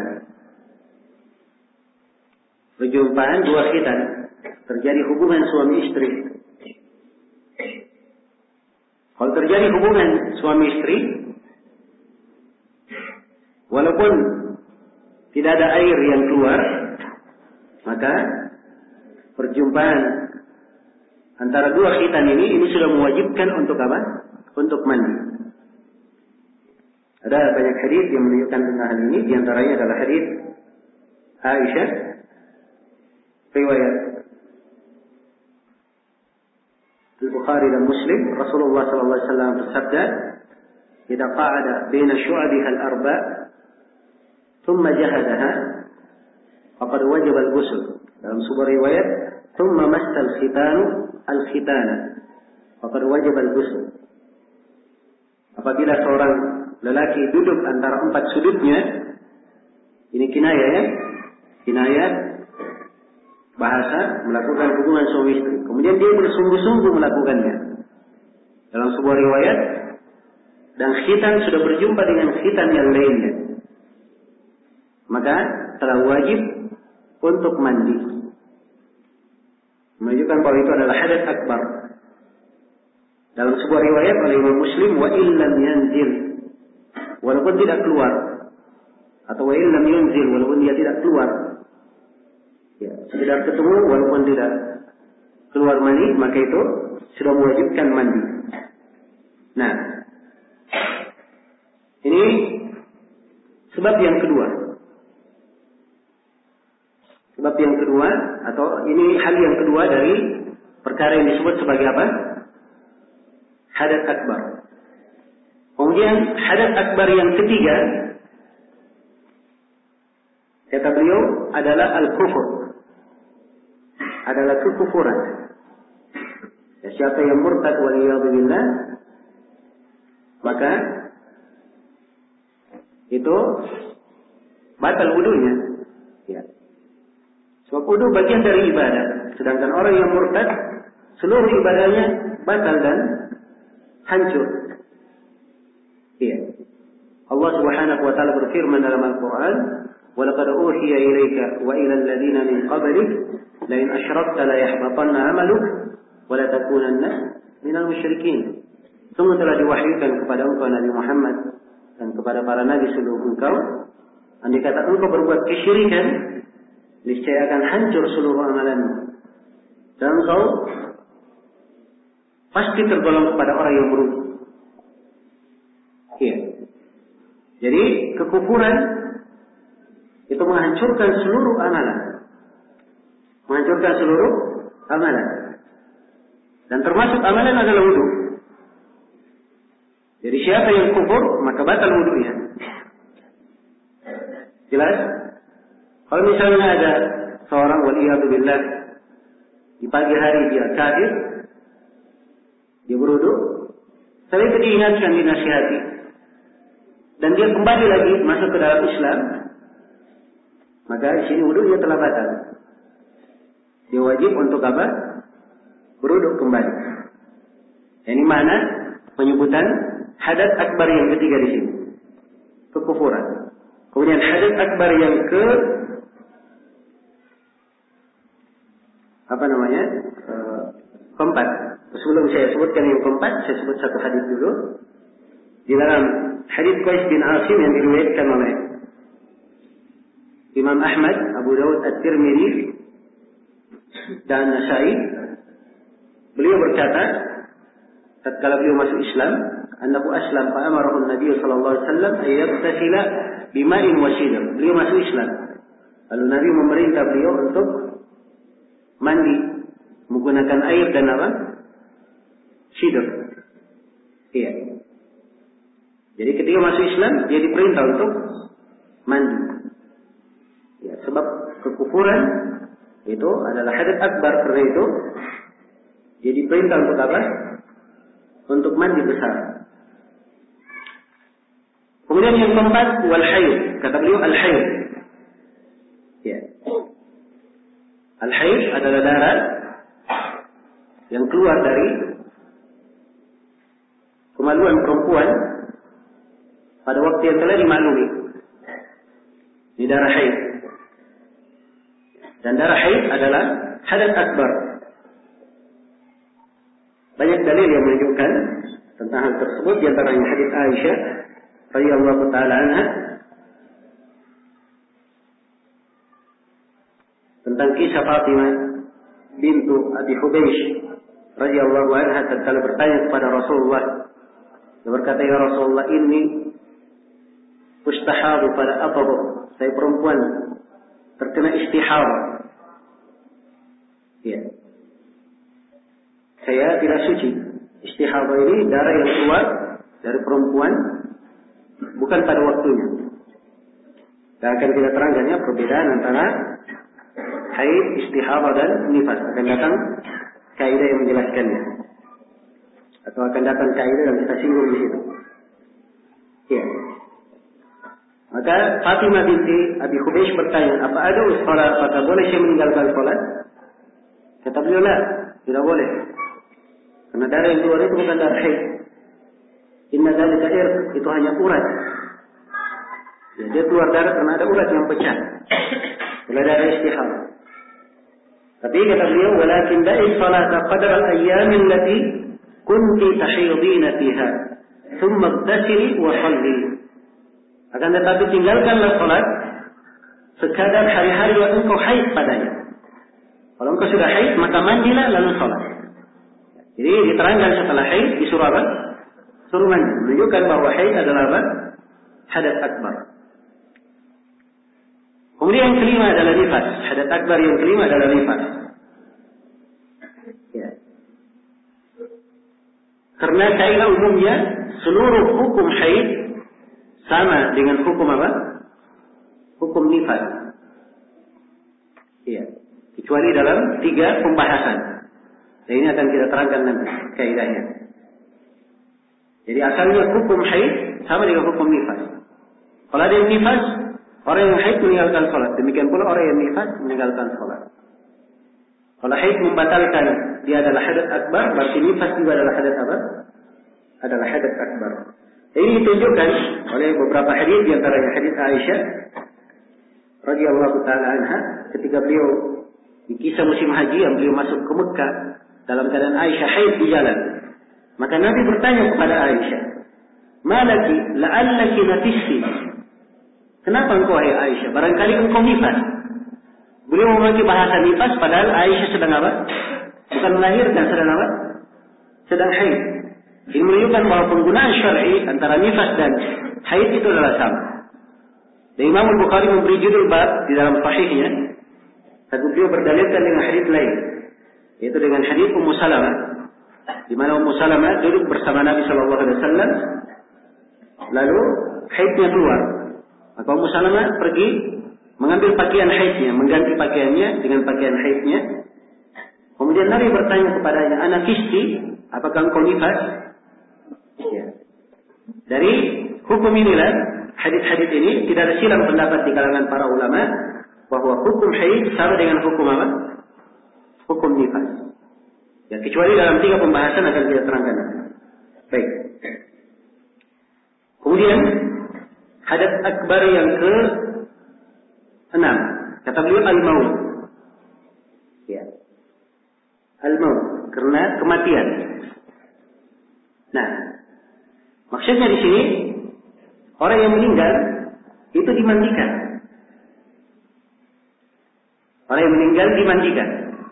Perjumpaan dua khitan, terjadi hubungan suami istri. Kalau terjadi hubungan suami istri, walaupun tidak ada air yang keluar, maka perjumpaan antara dua khitan ini ini sudah mewajibkan untuk apa? Untuk mandi. Ada banyak hadis yang menunjukkan tentang hal ini. Di antaranya adalah hadis Aisyah, riwayat Al-Bukhari dan Muslim. Rasulullah sallallahu alaihi wasallam bersabda, "Idza qa'ada baina syu'abiha al-arba' thumma jahadaha, faqad wajaba al-ghusl." Dalam sebuah riwayat, "Thumma massa al-khitanu al-khitana, faqad wajaba al-ghusl." Apabila seorang lelaki duduk antara empat sudutnya, ini kinayah ya, kinayah bahasa melakukan hubungan suami istri. Kemudian dia bersungguh-sungguh melakukannya. Dalam sebuah riwayat, dan khitan sudah berjumpa dengan khitan yang lainnya, maka telah wajib untuk mandi. Menunjukkan bahwa itu adalah hadas akbar. Dalam sebuah riwayat oleh Imam Muslim, wa illam yanzil, walaupun tidak keluar, atau wa illam yanzil, walaupun dia tidak keluar, ya, sekedar ketemu walaupun tidak keluar mani, maka itu sudah mewajibkan mandi. Nah, ini sebab yang kedua. Sebab yang kedua, atau ini hal yang kedua dari perkara yang disebut sebagai apa? Hadas akbar. Kemudian hadas akbar yang ketiga, kata beliau, adalah al-kufur. Adalah kekufuran. Ya, siapa yang murtad waliyadzubillah, maka itu batal wudunya. Ya. Sebab wudu bagian dari ibadah. Sedangkan orang yang murtad, seluruh ibadahnya batal dan hancur. Iya. Allah Subhanahu wa taala berfirman dalam Al-Qur'an, "Wa laqad uhiya ilaika wa ila alladziina min qablik la in asyrakta la yahbatanna 'amaluk wa la takunanna minal musyrikin." Sungguh telah diwahyukan kepada engkau Nabi Muhammad dan kepada para nabi sebelum engkau, andai kata engkau berbuat kesyirikan, niscaya akan hancur seluruh amalanmu. Dan engkau pasti tergolong kepada orang yang merugi. Iya. Jadi kekufuran itu menghancurkan seluruh amalan. Menghancurkan seluruh amalan. Dan termasuk amalan adalah wudu. Jadi siapa yang kufur, maka batal wudunya. Jelas? Kalau misalnya ada seorang waliyadzubillah di pagi hari dia kafir, dia berwudu, setelah itu diingatkan, dinasihati, dan dia kembali lagi masuk ke dalam Islam, maka di sini wudunya telah batal. Dia wajib untuk apa? Berwudu kembali. Ini mana penyebutan hadas akbar yang ketiga di sini, kekufuran. Kemudian hadas akbar yang ke apa namanya? E, keempat. Sebelum saya sebutkan yang keempat, saya sebut satu hadis dulu. Di dalam hadis Qais bin Asim yang diriwayatkan oleh Imam Ahmad, Abu Dawud, At-Tirmidzi dan Nasa'i, beliau berkata, tatkala beliau masuk Islam, annahu aslam fa amarahu an-nabiy sallallahu alaihi wasallam ay yaghtasila bima'in wa sidr. Beliau masuk Islam. Lalu Nabi memerintah beliau untuk mandi menggunakan air dan apa? Sidr. Iya. Jadi ketika masuk Islam dia diperintah untuk mandi. Ya, sebab kekufuran itu adalah hadath akbar, karena itu dia diperintah untuk apa? Untuk mandi besar. Kemudian yang keempat, wal haid. Kata beliau al haid. Ya. Al haid adalah darah yang keluar dari kemaluan perempuan pada waktu yang telah dimaklumi. Ini darah haid. Dan darah haid adalah hadath akbar. Banyak dalil yang menunjukkan tentang hal tersebut, di antaranya hadits Aisyah radhiyallahu taala anha tentang kisah Fatimah bintu Abi Hubaysh radhiyallahu anha tatkala bertanya kepada Rasulullah. Dia berkata, ya Rasulullah, inni ustahadu pada atadhu. Saya perempuan terkena istihadah. Ya. Saya tidak suci. Istihadah ini darah yang keluar dari perempuan bukan pada waktunya. Dan akan kita terangkannya perbedaan antara haid, istihadah dan nifas. Akan datang kaidah yang menjelaskannya. Atau akan datang kaidah yang kita singgung di situ. Ya. Maka Fatimah binti Abi Hubaysh bertanya, apa ada salat? Apakah boleh saya meninggalkan salat? Kata beliau, la, tidak boleh. Karena darah yang keluar itu bukan darah haid. Inna dzalika irq, itu hanya urat. Ya, dia keluar darah karena ada urat yang pecah. Itulah darah istihadah. Tapi kata beliau, walakin da'i salata qadar al-ayyam allati kunti tahidina fiha, thumma igtasili wa salli. Akan tetapi tinggalkanlah salat sekadar hari-hari yang engkau haid padanya. Kalau engkau sudah haid, maka mandilah lalu salat. Jadi diterangkan setelah haid disuruh apa? Suruh mandi. Menunjukkan bahwa haid adalah apa? Hadath akbar. Kemudian yang kelima adalah nifas. Hadath akbar yang kelima adalah nifas. Ya. Karena kaidah umumnya seluruh hukum haid sama dengan hukum apa? Hukum nifas. Iya. Kecuali dalam tiga pembahasan. Dan ini akan kita terangkan nanti kaidahnya. Jadi asalnya hukum haid sama dengan hukum nifas. Kalau ada yang nifas, orang yang haid meninggalkan salat. Demikian pula orang yang nifas meninggalkan salat. Kalau haid membatalkan dia adalah hadath akbar, berarti nifas juga adalah hadath apa? Adalah hadath akbar. Ini ditunjukkan oleh beberapa hadis, di antaranya hadis Aisyah radhiyallahu taala anha ketika beliau di kisah musim haji yang beliau masuk ke Mekah dalam keadaan Aisyah haid di jalan. Maka Nabi bertanya kepada Aisyah, "Malaki la'allaki nafisi?" Kenapa engkau hai Aisyah? Barangkali engkau nifas. Beliau memakai bahasa nifas padahal Aisyah sedang apa? Bukan melahirkan, sedang apa? Sedang haid. Ini menunjukkan bahwa penggunaan syar'i antara nifas dan haid itu adalah sama. Dan Imam Al-Bukhari memberi judul bab di dalam sahihnya, dan beliau berdalilkan dengan hadis lain, yaitu dengan hadis Ummu Salamah, di mana Ummu Salamah duduk bersama Nabi Shallallahu Alaihi Wasallam, lalu haidnya keluar. Maka Ummu Salamah pergi mengambil pakaian haidnya, mengganti pakaiannya dengan pakaian haidnya. Kemudian Nabi bertanya kepadanya, "Ana kisti, apakah engkau nifas?" Ya. Dari hukum inilah, hadis-hadis ini tidak ada silang pendapat di kalangan para ulama bahwa hukum haid sama dengan hukum apa? Hukum nifas. Ya, kecuali dalam tiga pembahasan akan kita terangkan. Baik. Kemudian hadath akbar yang ke enam, kata beliau al-maut. Ya. Al-maut, karena kematian. Nah, maksudnya di sini orang yang meninggal itu dimandikan. Orang yang meninggal dimandikan.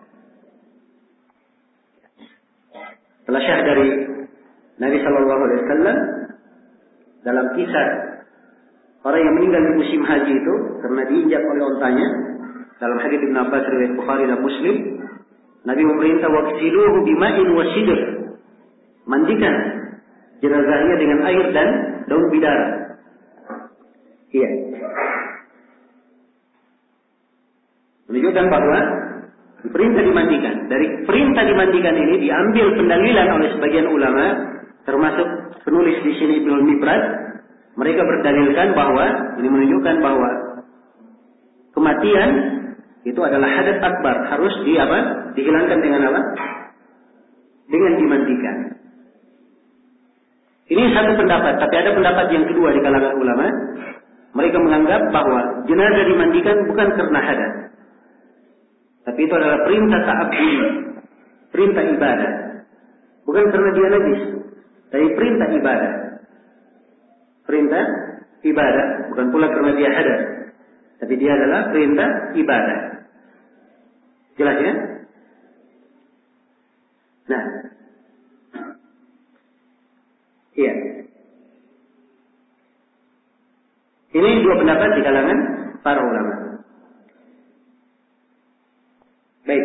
Telah syah dari Nabi Shallallahu Alaihi Wasallam dalam kisah orang yang meninggal di musim haji itu karena diinjak oleh ontanya, dalam hadits Ibnu Abbas riwayat Bukhari dan Muslim, Nabi memerintah waghsiluhu bima'in wa sidr. Mandikan jenazahnya dengan air dan daun bidara. Iya. Menunjukkan bahwa perintah dimandikan. Dari perintah dimandikan ini diambil pendalilan oleh sebagian ulama, termasuk penulis di sini Ibnu Mibrad. Mereka berdalilkan bahwa ini menunjukkan bahwa kematian itu adalah hadas akbar, harus di apa? Dihilangkan dengan apa? Dengan dimandikan. Ini satu pendapat, tapi ada pendapat yang kedua di kalangan ulama. Mereka menganggap bahwa jenazah dimandikan bukan karena hadas, tapi itu adalah perintah ta'abbudi, perintah ibadah. Bukan karena dia najis, tapi perintah ibadah. Perintah ibadah, bukan pula karena dia hadas, tapi dia adalah perintah ibadah. Jelas ya? Nah, iya. Ini dua pendapat di kalangan para ulama. Baik.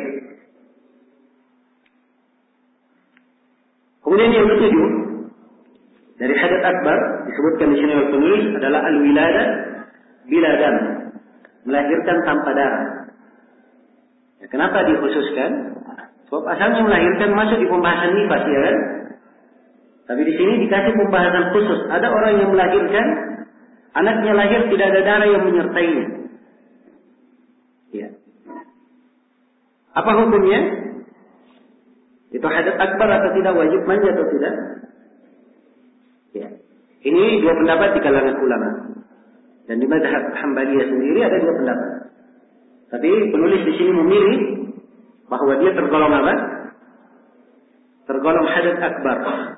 Kemudian yang ketujuh, dari hadas akbar disebutkan di sini oleh penulis adalah al-wiladah bila dam, melahirkan tanpa darah. Ya, kenapa dikhususkan? Sebab asalnya melahirkan masuk di pembahasan nifas, ya kan? Tapi di sini dikasih pembahasan khusus. Ada orang yang melahirkan, anaknya lahir tidak ada darah yang menyertainya. Ya. Apa hukumnya? Itu hadas akbar atau tidak, wajib mandi atau tidak? Ya. Ini dua pendapat di kalangan ulama. Dan di mazhab Hanbaliyah sendiri ada dua pendapat. Tapi penulis di sini memilih bahwa dia tergolong apa? Tergolong hadas akbar.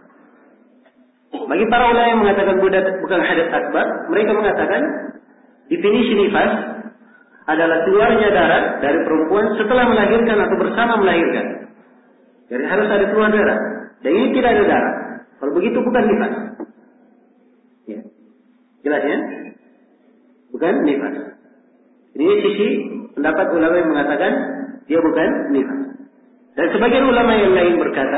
Bagi para ulama yang mengatakan bukan hadas akbar, mereka mengatakan definisi nifas adalah keluarnya darah dari perempuan setelah melahirkan atau bersama melahirkan. Jadi harus ada keluar darah. Dan ini tidak ada darah. Kalau begitu bukan nifas. Ya. Jelas ya? Bukan nifas. Ini sisi pendapat ulama yang mengatakan dia bukan nifas. Dan sebagian ulama yang lain berkata,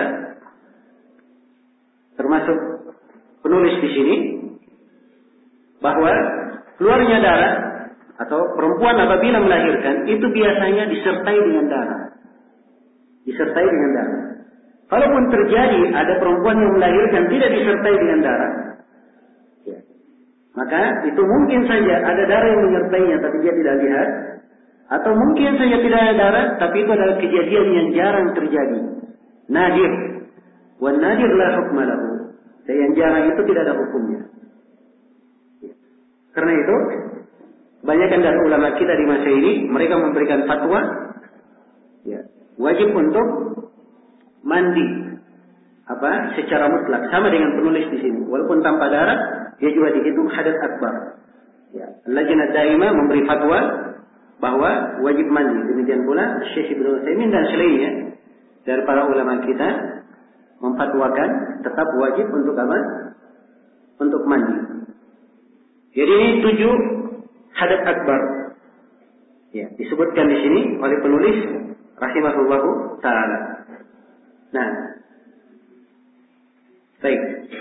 termasuk penulis di sini, bahwa keluarnya darah atau perempuan apabila melahirkan itu biasanya disertai dengan darah. Disertai dengan darah. Kalaupun terjadi ada perempuan yang melahirkan tidak disertai dengan darah, ya, maka itu mungkin saja ada darah yang menyertainya tapi dia tidak lihat, atau mungkin saja tidak ada darah tapi itu adalah kejadian yang jarang terjadi, nadir. Wan nadir la hukma lahu. Dan yang jarang itu tidak ada hukumnya. Ya. Karena itu kebanyakan dari ulama kita di masa ini mereka memberikan fatwa, ya, wajib untuk mandi apa secara mutlak, sama dengan penulis di sini. Walaupun tanpa darah, dia juga dihitung hadas akbar. Ya, Lajnah Daimah memberi fatwa bahwa wajib mandi. Demikian pula Syekh Ibnu Utsaimin dan selainnya dari para ulama kita memfatwakan tetap wajib untuk apa? Untuk mandi. Jadi ini tujuh hadas akbar. Ya, disebutkan di sini oleh penulis rahimahullahu taala. Nah, baik.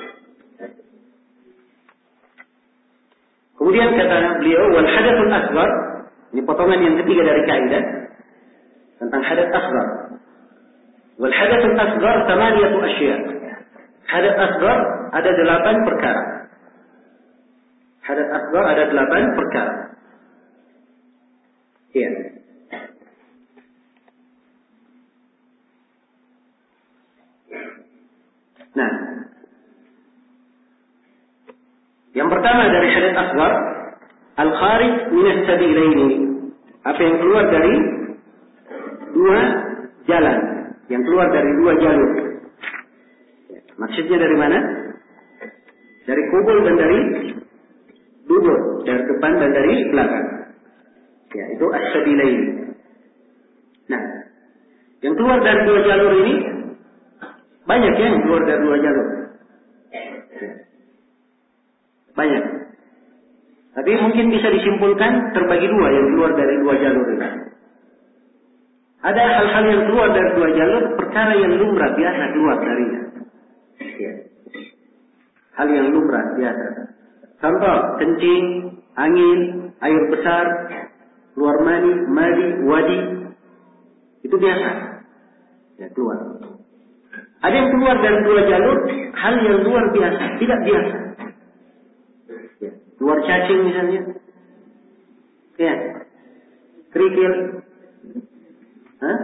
Kemudian kata beliau wal hadatsul asghar, ini potongan yang ketiga dari kaidah tentang hadas asghar. Wal hadatsul asghar thamaniyatu asya'. Hadas asghar ada delapan perkara. Hadas asghar ada delapan perkara. Iya. Nah, yang pertama dari hadas asghar, al-kharij min as-sabilaini, apa yang keluar dari dua jalan, yang keluar dari dua jalur. Maksudnya dari mana? Dari kubul dan dari dubur, dari depan dan dari belakang. Ya, itu as-sabilaini. Nah, yang keluar dari dua jalur ini banyak ya, yang keluar dari dua jalur. Banyak. Tapi mungkin bisa disimpulkan terbagi dua yang keluar dari dua jalur ini. Ada hal-hal yang keluar dari dua jalur, perkara yang lumrah biasa keluar darinya. Ya. Hal yang lumrah biasa. Contoh, kencing, angin, air besar, keluar mani, madi, wadi, itu biasa. Ya, keluar. Ada yang keluar dari dua jalur, hal yang luar biasa, tidak biasa. Ya. Keluar cacing misalnya. Ya. Kerikil. Hah?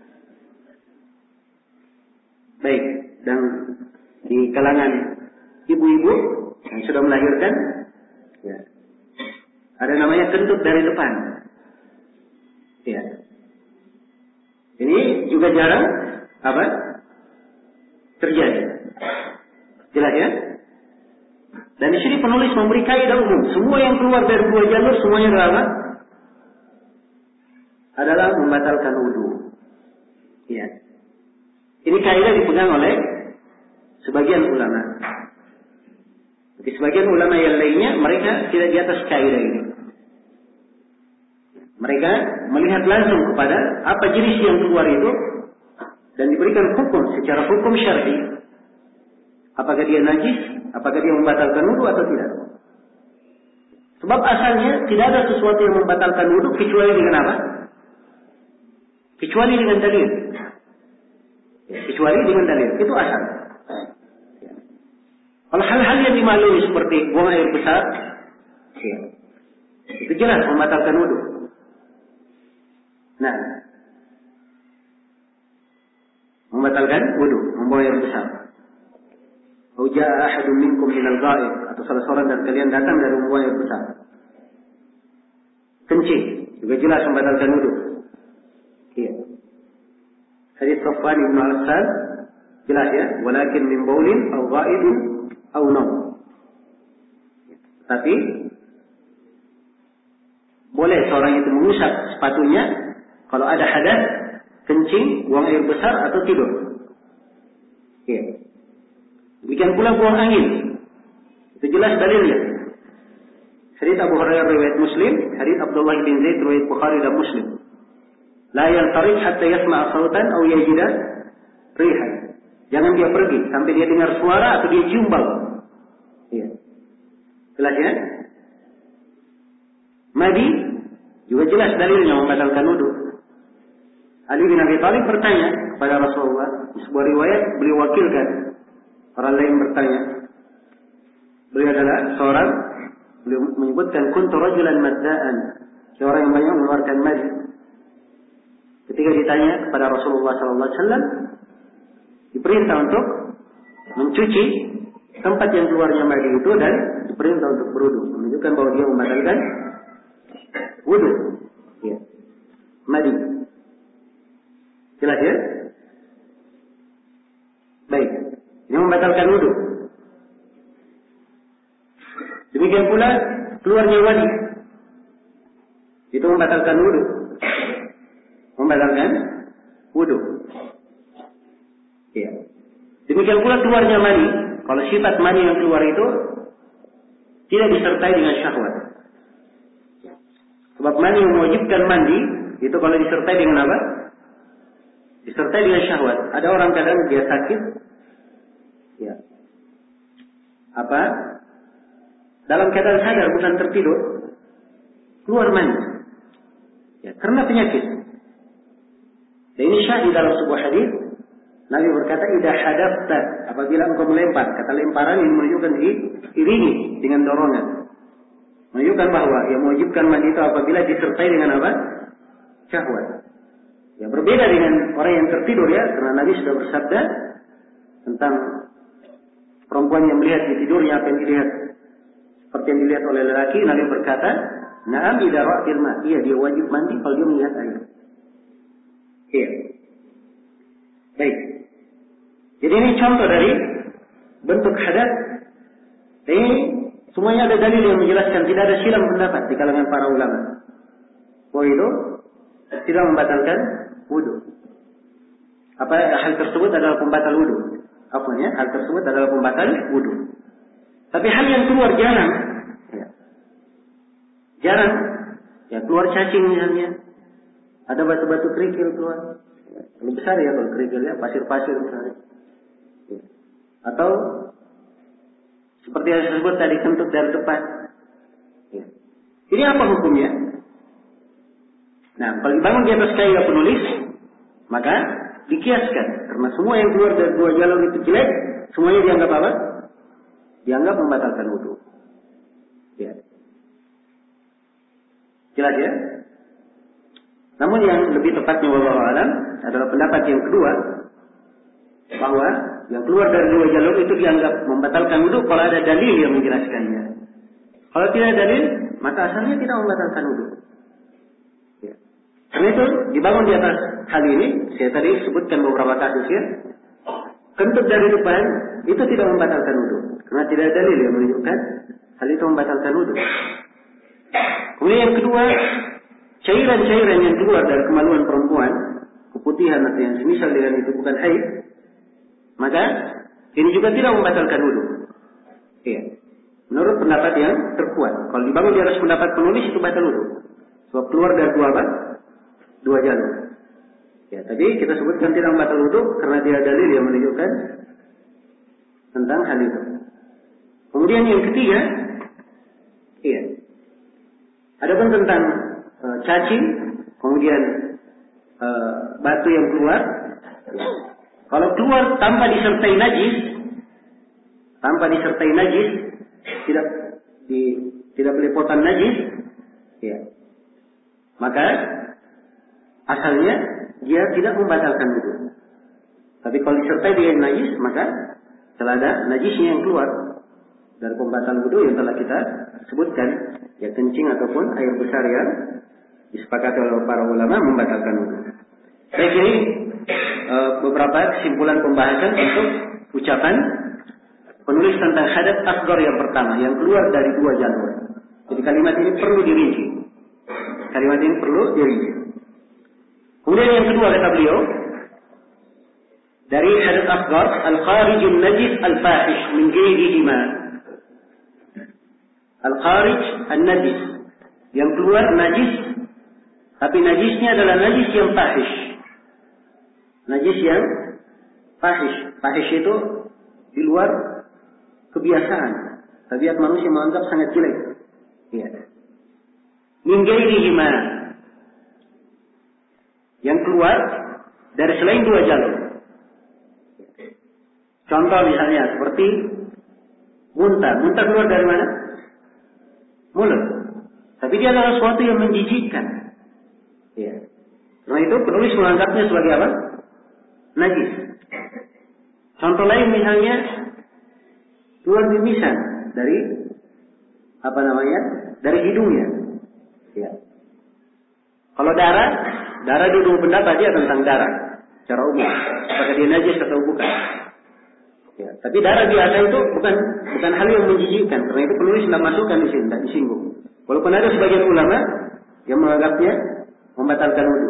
Baik. Dan di kalangan ibu-ibu yang sudah melahirkan, ya, ada namanya kentut dari depan. Ya. Ini juga jarang apa? Terjadi. Jelas ya? Dan di sini penulis memberi kaidah umum. Semua yang keluar dari dua jalur semuanya adalah apa? Adalah membatalkan wudu. Ya. Ini kaidah dipegang oleh sebagian ulama. Tapi sebagian ulama yang lainnya mereka tidak di atas kaidah ini. Mereka melihat langsung kepada apa jenis yang keluar itu dan diberikan hukum secara hukum syar'i. Apakah dia najis, apakah dia membatalkan wudu atau tidak. Sebab asalnya tidak ada sesuatu yang membatalkan wudu kecuali dengan apa? Kecuali dengan dalil. Kecuali dengan dalil. Itu asal. Kalau hal-hal yang dimaklumi seperti buang air besar, itu jelas membatalkan wudu. Nah, membatalkan wudu, membuang air besar. Au jaa ahadun minkum minal ghaib, atau salah seorang dari kalian datang dari membuang air besar. Kencing juga jelas membatalkan wudu. Iya. Hadis Safwan bin Al-Asad jelas ya, walakin min baulin au ghaibin au naum. Tapi boleh seorang itu mengusap sepatunya kalau ada hadas, kencing, buang air besar atau tidur. Iya. Demikian pula buang angin. Itu jelas dalilnya. Hadis Abu Hurairah riwayat Muslim, hadis Abdullah bin Zaid riwayat Bukhari dan Muslim. La yantarik hatta yasma'a sautan aw yajida rihan. Jangan dia pergi sampai dia dengar suara atau dia cium bau. Iya. Jelas ya? Madi juga jelas dalilnya membatalkan wudu. Ali bin Abi Thalib bertanya kepada Rasulullah, di sebuah riwayat beliau wakilkan orang lain bertanya. Beliau adalah seorang, beliau menyebutkan kuntu rajulan madda'an, seorang yang banyak mengeluarkan madi. Ketika ditanya kepada Rasulullah sallallahu alaihi wasallam, diperintah untuk mencuci tempat yang keluarnya madi itu dan diperintah untuk berwudu, menunjukkan bahwa dia membatalkan wudu. Ya. Madi. Jelas ya? Baik. Ini membatalkan wudu. Demikian pula keluarnya wadi. Itu membatalkan wudu. Membatalkan wudu. Ya. Demikian pula keluarnya mani. Kalau sifat mani yang keluar itu tidak disertai dengan syahwat. Sebab mani yang mewajibkan mandi itu kalau disertai dengan apa? Disertai dengan syahwat. Ada orang kadang dia sakit, ya, apa? Dalam keadaan sadar bukan tertidur, keluar mani. Ya, karena penyakit. Dan ini syahid dalam sebuah hadis. Nabi berkata, "Idza hadafta," apabila engkau melempar, kata lemparan ini menunjukkan diiringi dengan dorongan. Menunjukkan bahwa yang mewajibkan mandi itu apabila disertai dengan apa? Syahwat. Ya, berbeda dengan orang yang tertidur ya, karena Nabi sudah bersabda tentang perempuan yang melihat di tidurnya apa yang dilihat seperti yang dilihat oleh lelaki. Nabi berkata, "Na'am idza ra'til ma." Iya, dia wajib mandi kalau dia melihat air. Iya. Baik. Jadi ini contoh dari bentuk hadas. Ini semuanya ada dalil yang menjelaskan, tidak ada silang pendapat di kalangan para ulama. Bahwa itu tidak membatalkan wudu. Apa hal tersebut adalah pembatal wudu? Apanya? Hal tersebut adalah pembatal wudu. Tapi hal yang keluar jarang, ya. Jarang, ya keluar cacing misalnya, ada batu-batu kerikil keluar. Kalau besar ya, kalau kerikil ya, pasir-pasir misalnya. Atau seperti yang saya sebut tadi, kentut dari depan. Ini apa hukumnya? Nah, kalau dibangun di atas kaidah penulis, maka dikiaskan. Karena semua yang keluar dari dua jalur itu jelek, semuanya dianggap apa? Dianggap membatalkan wudu. Ya. Jelas ya? Namun yang lebih tepatnya wallahu a'lam adalah pendapat yang kedua, bahwa yang keluar dari dua jalur itu dianggap membatalkan wudu kalau ada dalil yang menjelaskannya. Kalau tidak ada dalil, maka asalnya tidak membatalkan wudu. Ya. Karena itu dibangun di atas hal ini, saya tadi sebutkan beberapa kasus ya. Kentut dari depan itu tidak membatalkan wudu, karena tidak ada dalil yang menunjukkan hal itu membatalkan wudu. Kemudian yang kedua, cairan-cairan yang keluar dari kemaluan perempuan, keputihan atau yang semisal dengan itu bukan haid, maka ini juga tidak membatalkan wudu. Iya. Menurut pendapat yang terkuat, kalau dibangun di atas pendapat penulis itu batal wudu. Sebab keluar dari dua apa? Dua jalur. Ya, tadi kita sebutkan tidak membatal wudu karena dia dalil yang menunjukkan tentang hal itu. Kemudian yang ketiga, iya. Adapun tentang e, cacing, kemudian e, batu yang keluar, kalau keluar tanpa disertai najis, tanpa disertai najis, tidak di tidak belepotan najis, ya, maka asalnya dia tidak membatalkan wudu. Tapi kalau disertai dengan najis, maka telah ada najisnya yang keluar dari pembatal wudu yang telah kita sebutkan, ya kencing ataupun air besar yang disepakati oleh para ulama membatalkan wudu. Baik, ini e, beberapa kesimpulan pembahasan untuk ucapan penulis tentang hadas asghar yang pertama, yang keluar dari dua jalur. Jadi kalimat ini perlu dirinci. Kalimat ini perlu dirinci. Kemudian yang kedua kata beliau, dari hadas asghar, al-kharijun najis al-fahish min ghairihima. Al-kharij an-najis, yang keluar najis, tapi najisnya adalah najis yang fahish. Najis yang fahish. Fahish itu di luar kebiasaan. Tabiat manusia menganggap sangat jelek. Ya. Min ghairihima, yang keluar dari selain dua jalur. Contoh misalnya seperti muntah. Muntah keluar dari mana? Mulut. Tapi dia adalah sesuatu yang menjijikkan. Ya. Karena itu penulis menganggapnya sebagai apa? Najis. Contoh lain misalnya keluar mimisan dari apa namanya? Dari hidungnya. Ya. Kalau darah, darah dulu pendapat dia tentang darah secara umum, apakah dia najis atau bukan. Ya, tapi darah biasa itu bukan bukan hal yang menjijikkan, karena itu penulis tidak masukkan di sini, tidak disinggung. Walaupun ada sebagian ulama yang menganggapnya membatalkan wudu.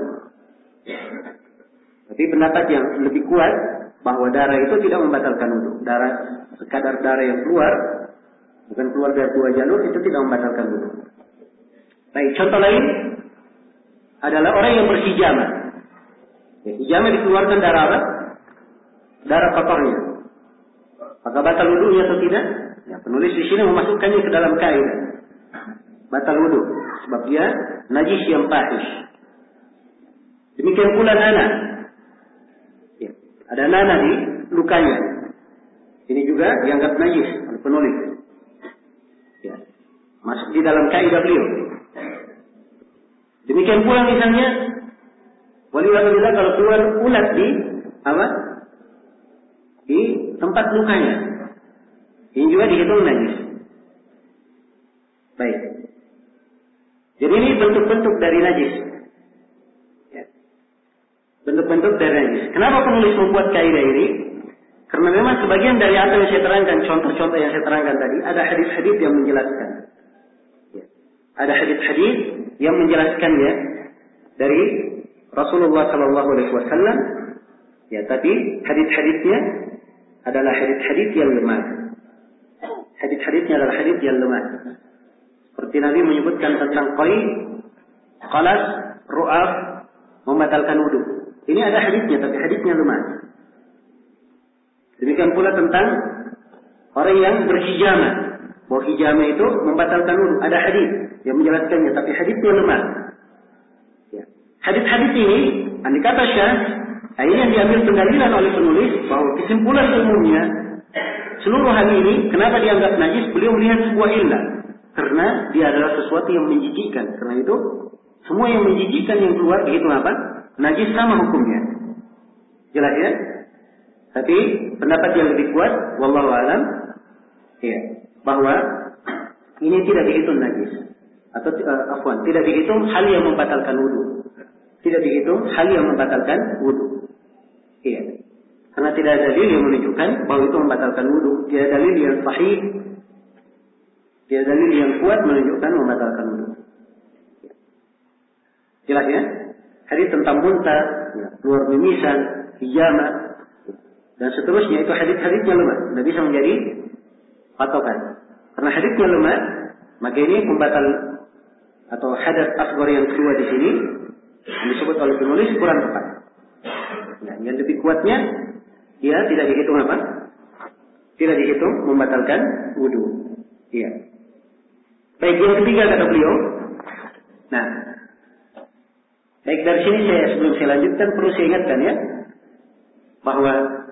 Tapi pendapat yang lebih kuat bahwa darah itu tidak membatalkan wudu. Darah sekadar darah yang keluar, bukan keluar dari dua jalur, itu tidak membatalkan wudu. Baik, contoh lain adalah orang yang berhijamah. Ya, hijamah dikeluarkan darah apa? Darah kotornya. Maka batal wudunya atau tidak? Ya, penulis di sini memasukkannya ke dalam kaidah. Batal wudu, sebab dia najis yang fahish. Demikian pula nanah. Ya, ada nanah di lukanya. Ini juga dianggap najis oleh penulis. Ya, masuk di dalam kaidah beliau. Demikian pula misalnya, walillah kalau keluar ulat di apa? Di tempat lukanya, ini juga dihitung najis. Baik. Jadi ini bentuk-bentuk dari najis. Ya. Bentuk-bentuk dari najis. Kenapa penulis membuat kaidah ini? Karena memang sebagian dari apa yang saya terangkan, contoh-contoh yang saya terangkan tadi, ada hadis-hadis yang menjelaskan. Ya. Ada hadis-hadis yang menjelaskannya dari Rasulullah Sallallahu Alaihi Wasallam. Ya, tapi hadis-hadisnya adalah hadis-hadis yang lemah. Hadis-hadisnya adalah hadis yang lemah. Seperti Nabi menyebutkan tentang qai, qalas, ru'af, membatalkan wudu. Ini ada hadisnya, tapi hadisnya lemah. Demikian pula tentang orang yang berhijama, bahwa hijama itu membatalkan wudu. Ada hadis yang menjelaskannya, tapi hadisnya lemah. Ya. Hadis-hadis ini, andai kata syah, ini yang diambil pendalilan oleh penulis bahwa kesimpulan umumnya seluruh hal ini kenapa dianggap najis? Beliau melihat sebuah illah karena dia adalah sesuatu yang menjijikkan. Karena itu semua yang menjijikkan yang keluar itu apa? Najis sama hukumnya. Jelas ya? Tapi pendapat yang lebih kuat, wallahu a'lam, ya, bahwa ini tidak dihitung najis atau uh, afwan, tidak dihitung hal yang membatalkan wudu. Tidak dihitung hal yang membatalkan wudu. Iya. Karena tidak ada dalil yang menunjukkan bahwa itu membatalkan wudu. Tidak ada dalil yang sahih. Tidak ada dalil yang kuat menunjukkan membatalkan wudu. Jelas ya? Hadis tentang muntah, ya, keluar mimisan, hijama, dan seterusnya itu hadis-hadisnya lemah. Tidak bisa menjadi patokan. Karena hadisnya lemah, maka ini pembatal atau hadas asghar yang kedua di sini yang disebut oleh penulis kurang tepat. Nah, yang lebih kuatnya, dia tidak dihitung apa? Tidak dihitung membatalkan wudu. Iya. Baik, yang ketiga kata beliau. Nah, baik, dari sini saya sebelum saya lanjutkan perlu saya ingatkan ya, bahwa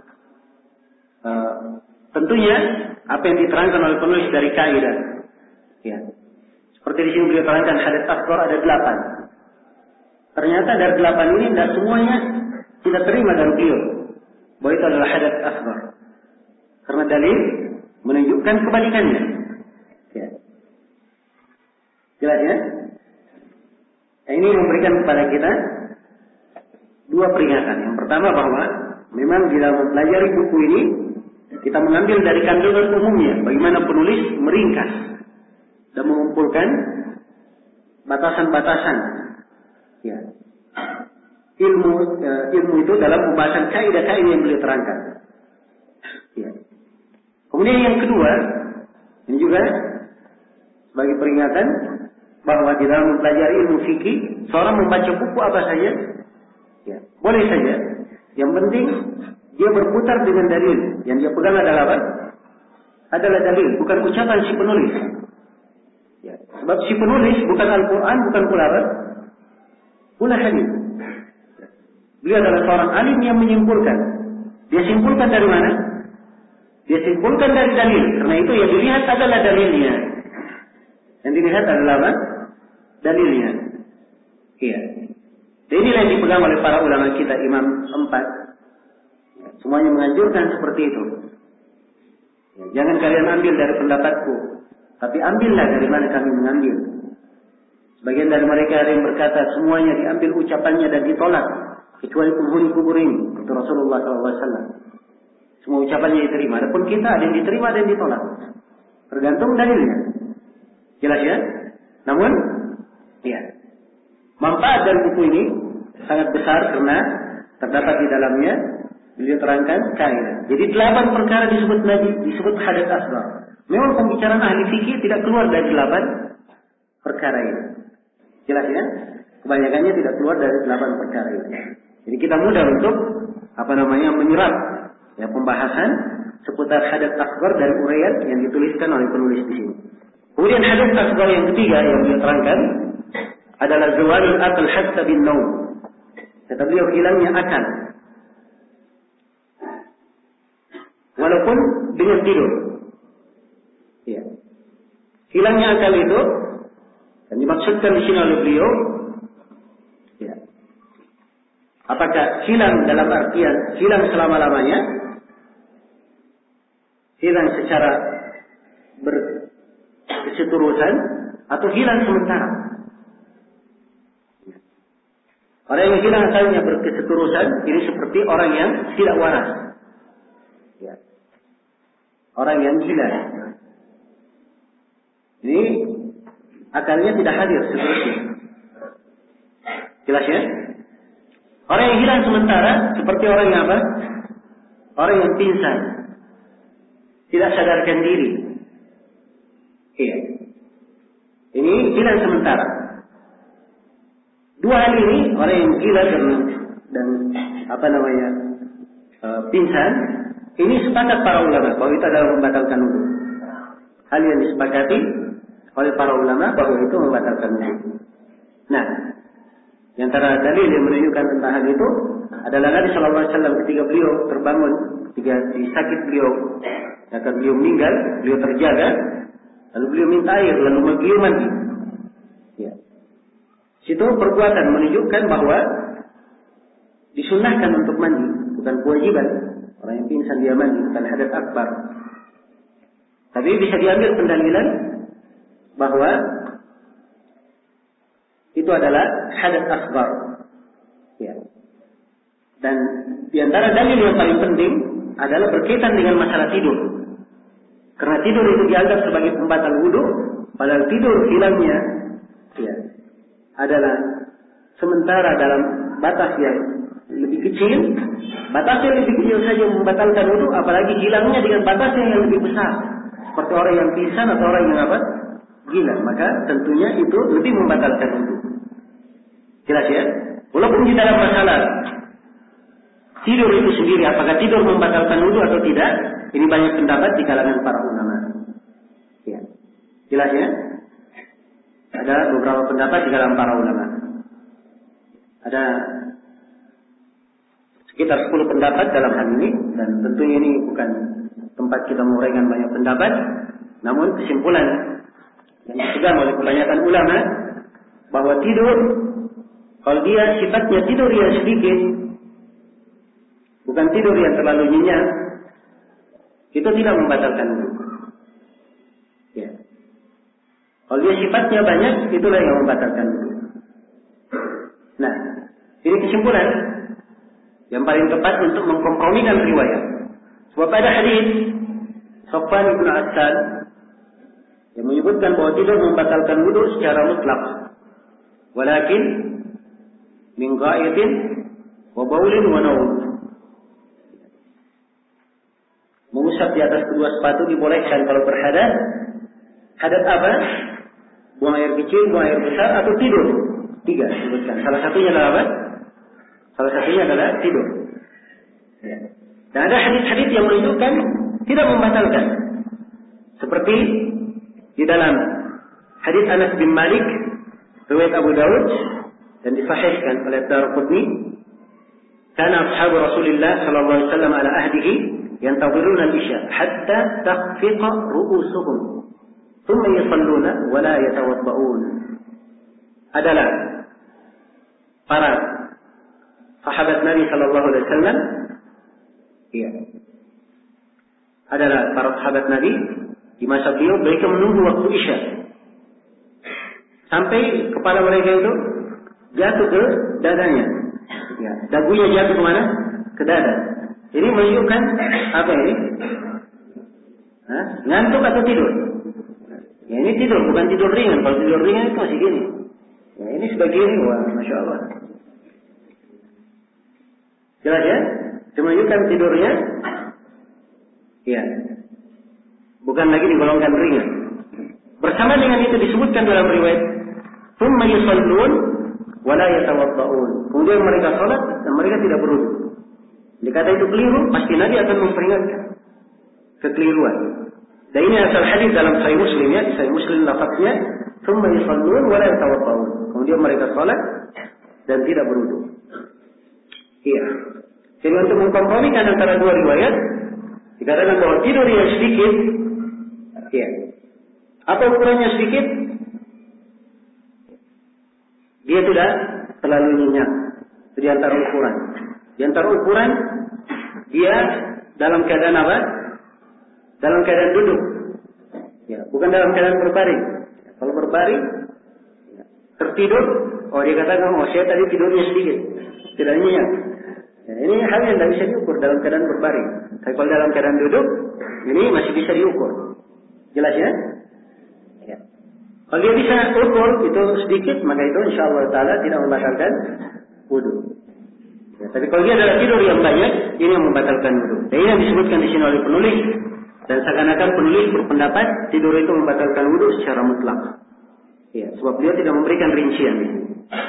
uh, tentunya apa yang diterangkan oleh penulis dari kaidah, ya, seperti di sini beliau terangkan hadas asghar ada delapan. Ternyata dari delapan ini tidak semuanya kita terima dari beliau bahwa itu adalah hadas asghar, karena dalil menunjukkan kebalikannya. Ya. Jelas ya? Nah, ini memberikan kepada kita dua peringatan. Yang pertama bahwa memang di dalam mempelajari buku ini kita mengambil dari kandungan umumnya bagaimana penulis meringkas dan mengumpulkan batasan-batasan, ya, ilmu uh, ilmu itu dalam pembahasan kaidah-kaidah yang beliau terangkan. Ya. Kemudian yang kedua, ini juga sebagai peringatan bahwa di dalam mempelajari ilmu fikih, seorang membaca buku apa saja, ya, boleh saja. Yang penting dia berputar dengan dalil. Yang dia pegang adalah apa? Adalah dalil, bukan ucapan si penulis. Ya, sebab si penulis bukan Al-Quran, bukan pula apa? Pula hadis. Dia adalah seorang alim yang menyimpulkan. Dia simpulkan dari mana? Dia simpulkan dari dalil. Karena itu yang dilihat adalah dalilnya. Yang dilihat adalah apa? Dalilnya. Iya. Dan inilah yang dipegang oleh para ulama kita, imam empat. Ya, semuanya menganjurkan seperti itu. Ya, jangan kalian ambil dari pendapatku, tapi ambillah dari mana kami mengambil. Sebagian dari mereka ada yang berkata semuanya diambil ucapannya dan ditolak, kecuali penghuni kubur ini. Itu Rasulullah shallallahu alaihi wasallam. Semua ucapannya diterima. Adapun kita ada yang diterima, ada yang ditolak. Tergantung dalilnya. Jelas ya? Namun, ya, manfaat dari buku ini sangat besar karena terdapat di dalamnya beliau terangkan kaidah. Jadi delapan perkara disebut nabi, disebut hadas asghar. Memang pembicaraan ahli fikih tidak keluar dari delapan perkara ini. Jelas ya? Kebanyakannya tidak keluar dari delapan perkara ini. Jadi kita mudah untuk apa namanya menyerap ya pembahasan seputar hadas asghar dari uraian yang dituliskan oleh penulis di sini. Kemudian hadas asghar yang ketiga yang beliau terangkan adalah zawalul akal hatta bin naum. Kata beliau hilangnya akal. Walaupun dengan tidur. Ya. Hilangnya akal itu yang dimaksudkan di sini oleh beliau, ya, apakah hilang dalam artian hilang selama-lamanya, hilang secara berkeseterusan, atau hilang sementara. Orang yang hilang akalnya berkeseterusan ini seperti orang yang tidak waras, ya, orang yang gila. Ini akalnya tidak hadir seterusnya. Jelas ya? Orang yang hilang sementara seperti orang yang apa? Orang yang pingsan, tidak sadarkan diri. Iya. Ini hilang sementara. Dua hal ini orang yang gila dan, dan apa namanya e, pingsan, ini sepakat para ulama bahwa itu adalah membatalkan wudu. Hal yang disepakati oleh para ulama bahwa itu membatalkan wudu. Nah, di antara dalil yang menunjukkan tentang hal itu adalah Nabi Shallallahu Alaihi Wasallam ketika beliau terbangun, ketika disakit beliau, ketika beliau meninggal, beliau terjaga, lalu beliau minta air, lalu beliau mandi. Ya. Situ perbuatan menunjukkan bahwa disunnahkan untuk mandi, bukan kewajiban. Orang yang pingsan dia mandi, bukan hadas akbar. Tapi bisa diambil pendalilan bahwa itu adalah hadas akbar. Ya. Dan di antara dalil yang paling penting adalah berkaitan dengan masalah tidur. Karena tidur itu dianggap sebagai pembatal wudu, padahal tidur hilangnya ya, adalah sementara dalam batas yang lebih kecil. Batas yang lebih kecil saja membatalkan wudu, apalagi hilangnya dengan batas yang lebih besar. Seperti orang yang pingsan atau orang yang apa? Gila. Maka tentunya itu lebih membatalkan wudu. Jelas ya? Walaupun di dalam masalah tidur itu sendiri, apakah tidur membatalkan wudu atau tidak? Ini banyak pendapat di kalangan para ulama. Ya. Jelas ya? Ada beberapa pendapat di kalangan para ulama. Ada sekitar sepuluh pendapat dalam hal ini, dan tentunya ini bukan tempat kita menguraikan banyak pendapat, namun kesimpulan yang dipegang oleh kebanyakan ulama bahwa tidur, kalau dia sifatnya tidur yang sedikit, bukan tidur yang terlalu nyenyak, itu tidak membatalkan wudu. Ya. Kalau dia sifatnya banyak, itulah yang membatalkan wudu. Nah, ini kesimpulan yang paling tepat untuk mengkompromikan riwayat. Sebab pada hadis Sofwan bin Asal yang menyebutkan bahwa tidur membatalkan wudu secara mutlak. Walakin min gha'itin wa baulin wa naum. Mengusap di atas kedua sepatu dibolehkan kalau berhadas. Hadas apa? Buang air kecil, buang air besar, atau tidur. Tiga disebutkan. Salah satunya adalah apa? Salah satunya adalah tidur. Ya. Dan ada hadis-hadis yang menunjukkan tidak membatalkan. Seperti di dalam hadis Anas bin Malik, riwayat Abu Daud, dan disahihkan oleh Darqutni. Kana ashabu Rasulillah sallallahu alaihi wasallam ala ahdihi yantaziruna al-isya hatta takhfiqa ru'usuhum thumma yusalluna wa la yatawadda'un. Adalah para sahabat Nabi sallallahu alaihi wasallam, iya, adalah para sahabat Nabi di masa beliau, mereka menunggu waktu isya sampai kepala mereka itu jatuh ke dadanya, ya, dagunya jatuh ke mana? Ke dada. Ini menunjukkan apa ini? Hah? Ngantuk atau tidur? Ya, ini tidur, bukan tidur ringan. Kalau tidur ringan itu masih gini. Ya, ini sebagian ini, wah, masya Allah. Jelas ya? Cuma menunjukkan tidurnya, ya, bukan lagi digolongkan ringan. Bersama dengan itu disebutkan dalam riwayat, "Tsumma yusallun wa la yatawadda'un." Kemudian mereka salat dan mereka tidak berwudu. Dikata itu keliru, pasti Nabi akan memperingatkan kekeliruan. Dan ini asal hadis dalam Sahih Muslim ya, di Sahih Muslim lafaznya, "Tsumma yusallun wa la yatawadda'un." Kemudian mereka salat dan tidak berwudu. Iya. Jadi untuk mengkompromikan antara dua riwayat, dikatakan bahwa tidur yang sedikit, iya. Apa ukurannya sedikit? Dia tidak terlalu nyenyak. Itu di antara ukuran. Di antara ukuran, dia dalam keadaan apa? Dalam keadaan duduk. Ya, bukan dalam keadaan berbaring. Ya, kalau berbaring, ya, tertidur, oh dia katakan, oh saya tadi tidurnya sedikit, tidak nyenyak. Ya, ini hal yang tidak bisa diukur dalam keadaan berbaring. Tapi kalau dalam keadaan duduk, ini masih bisa diukur. Jelas ya? Ya. Kalau dia bisa ukur itu sedikit, maka itu insya Allah Taala tidak membatalkan wudu. Ya, tapi kalau dia adalah tidur yang banyak, ini yang membatalkan wudu. Dan ini yang disebutkan di sini oleh penulis. Dan seakan-akan penulis berpendapat tidur itu membatalkan wudu secara mutlak. Ya, sebab dia tidak memberikan rincian ini.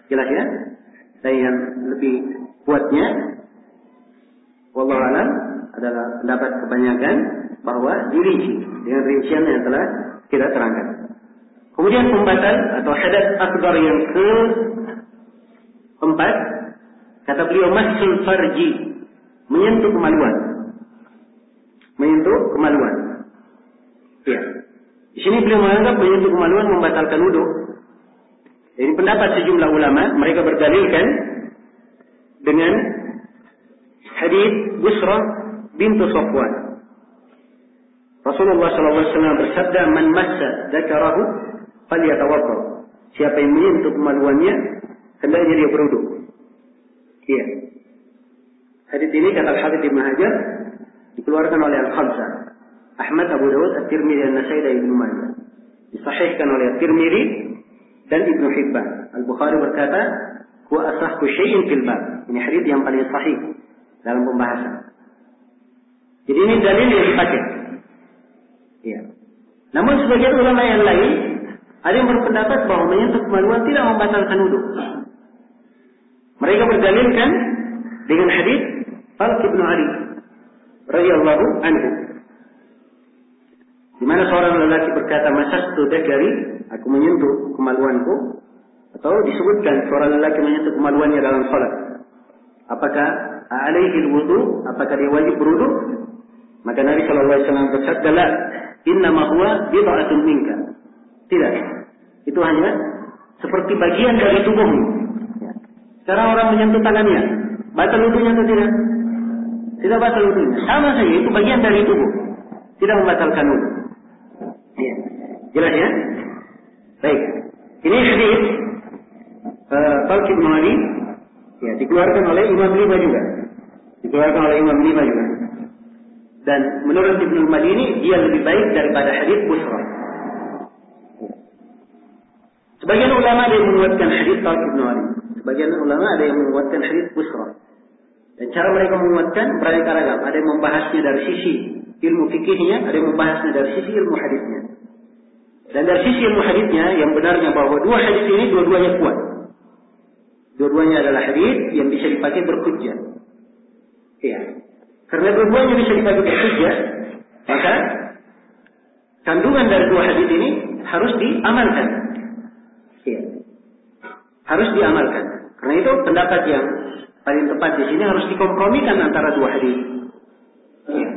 Jelas ya? Dan yang lebih kuatnya, wallahu alam, adalah pendapat kebanyakan bahwa dirinci dengan rincian yang telah kita terangkan. Kemudian pembatal atau hadas asghar yang keempat, kata beliau massul farji, menyentuh kemaluan. Menyentuh kemaluan. Ya. Di sini beliau menganggap menyentuh kemaluan membatalkan wudu. Ini pendapat sejumlah ulama, mereka berdalilkan dengan hadis Busra bintu Safwan. Rasulullah sallallahu alaihi wasallam bersabda, "Man massa dzakarahu falyatawadda." Siapa yang menyentuh kemaluannya, hendaknya dia berwudu. Iya. Hadis ini kata Al-Hafidz Ibnu Hajar dikeluarkan oleh Al-Khamsah, Ahmad, Abu Dawud, At-Tirmidzi, An-Nasai dan Ibnu Majah. Disahihkan oleh At-Tirmidzi dan Ibnu Hibban. Al-Bukhari berkata, "Huwa asahhu syai'in fil bab." Ini hadis yang paling sahih dalam pembahasan. Jadi ini dalil yang dipakai. Ya. Namun sebagian ulama yang lain ada yang berpendapat bahwa menyentuh kemaluan tidak membatalkan wudu. Mereka berdalilkan dengan hadis Talq bin Ali radhiyallahu anhu, di mana seorang lelaki berkata, "Masastu dzakari," aku menyentuh kemaluanku, atau disebutkan seorang lelaki menyentuh kemaluannya dalam salat. Apakah alaihi wudu? Apakah dia wajib berwudu? Maka Nabi sallallahu alaihi wasallam bersabda, "La, innama huwa bid'atun minka." Tidak. Itu hanya seperti bagian dari tubuhmu. Sekarang orang menyentuh tangannya, batal wudunya atau tidak? Tidak batal wudunya. Sama saja, itu bagian dari tubuh. Tidak membatalkan wudu. Ya. Jelas ya? Baik. Ini hadis uh, Talq bin Ali, ya, dikeluarkan oleh Imam Lima juga. Dikeluarkan oleh Imam Lima juga. Dan menurut Ibnu Madini, dia lebih baik daripada hadis Busra. Sebagian ulama ada yang menguatkan hadis Talq bin Ali. Sebagian ulama ada yang menguatkan hadis Busra. Dan cara mereka menguatkan beraneka ragam. Ada yang membahasnya dari sisi ilmu fikihnya, ada yang membahasnya dari sisi ilmu hadisnya. Dan dari sisi ilmu hadisnya, yang benarnya bahwa dua hadis ini dua-duanya kuat. Dua-duanya adalah hadis yang bisa dipakai berhujjah. Iya. Karena dua-duanya bisa dipakai berhujjah, maka kandungan dari dua hadis ini harus diamalkan. Iya. Harus diamalkan. Karena itu pendapat yang paling tepat di sini harus dikompromikan antara dua hadis. Iya.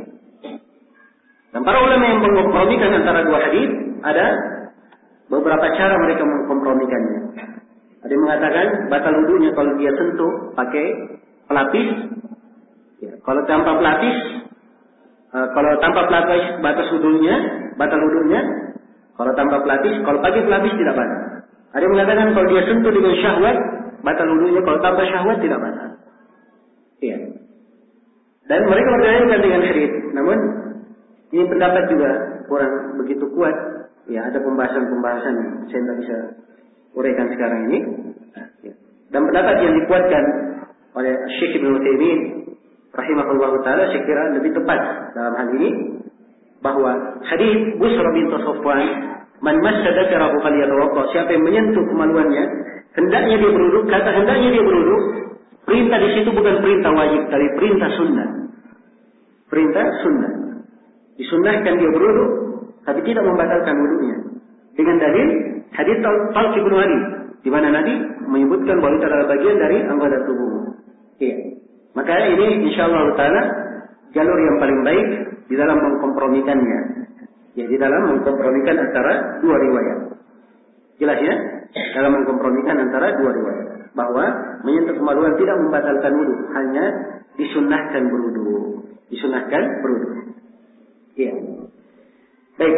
Dan para ulama yang mengkompromikan antara dua hadis, ada beberapa cara mereka mengkompromikannya. Ada yang mengatakan batal wudunya kalau dia sentuh pakai pelapis. Ya, kalau tanpa pelapis, uh, kalau tanpa pelapis batas wudunya, batal wudunya. Kalau tanpa pelapis, kalau pakai pelapis tidak batal. Ada yang mengatakan kalau dia sentuh dengan syahwat, batal wudunya. Kalau tanpa syahwat tidak batal. Iya. Dan mereka berdalilkan dengan hadis. Namun ini pendapat juga kurang begitu kuat. Ya, ada pembahasan-pembahasan yang saya tidak bisa uraikan sekarang ini. Dan pendapat yang dikuatkan oleh Syekh Ibnu Utsaimin rahimahullahu taala, saya kira lebih tepat dalam hal ini, bahwa hadis Busra bintu Safwan, "Man massa dzakarahu falyatawadda," siapa yang menyentuh kemaluannya, hendaknya dia berwudu. Kata hendaknya dia berwudu, perintah di situ bukan perintah wajib, tapi perintah sunnah. Perintah sunnah. Disunnahkan dia berwudu, tapi tidak membatalkan wudunya. Dengan dalil hadis Talq bin Ali, di mana Nabi menyebutkan bahwa itu adalah bagian dari anggota tubuh. Iya. Maka ini insyaallah taala jalur yang paling baik di dalam mengkompromikannya. Ya, di dalam mengkompromikan antara dua riwayat. Jelas ya? Dalam mengkompromikan antara dua riwayat, bahwa menyentuh kemaluan tidak membatalkan wudu, hanya disunnahkan berwudu. Disunnahkan berwudu. Iya. Baik.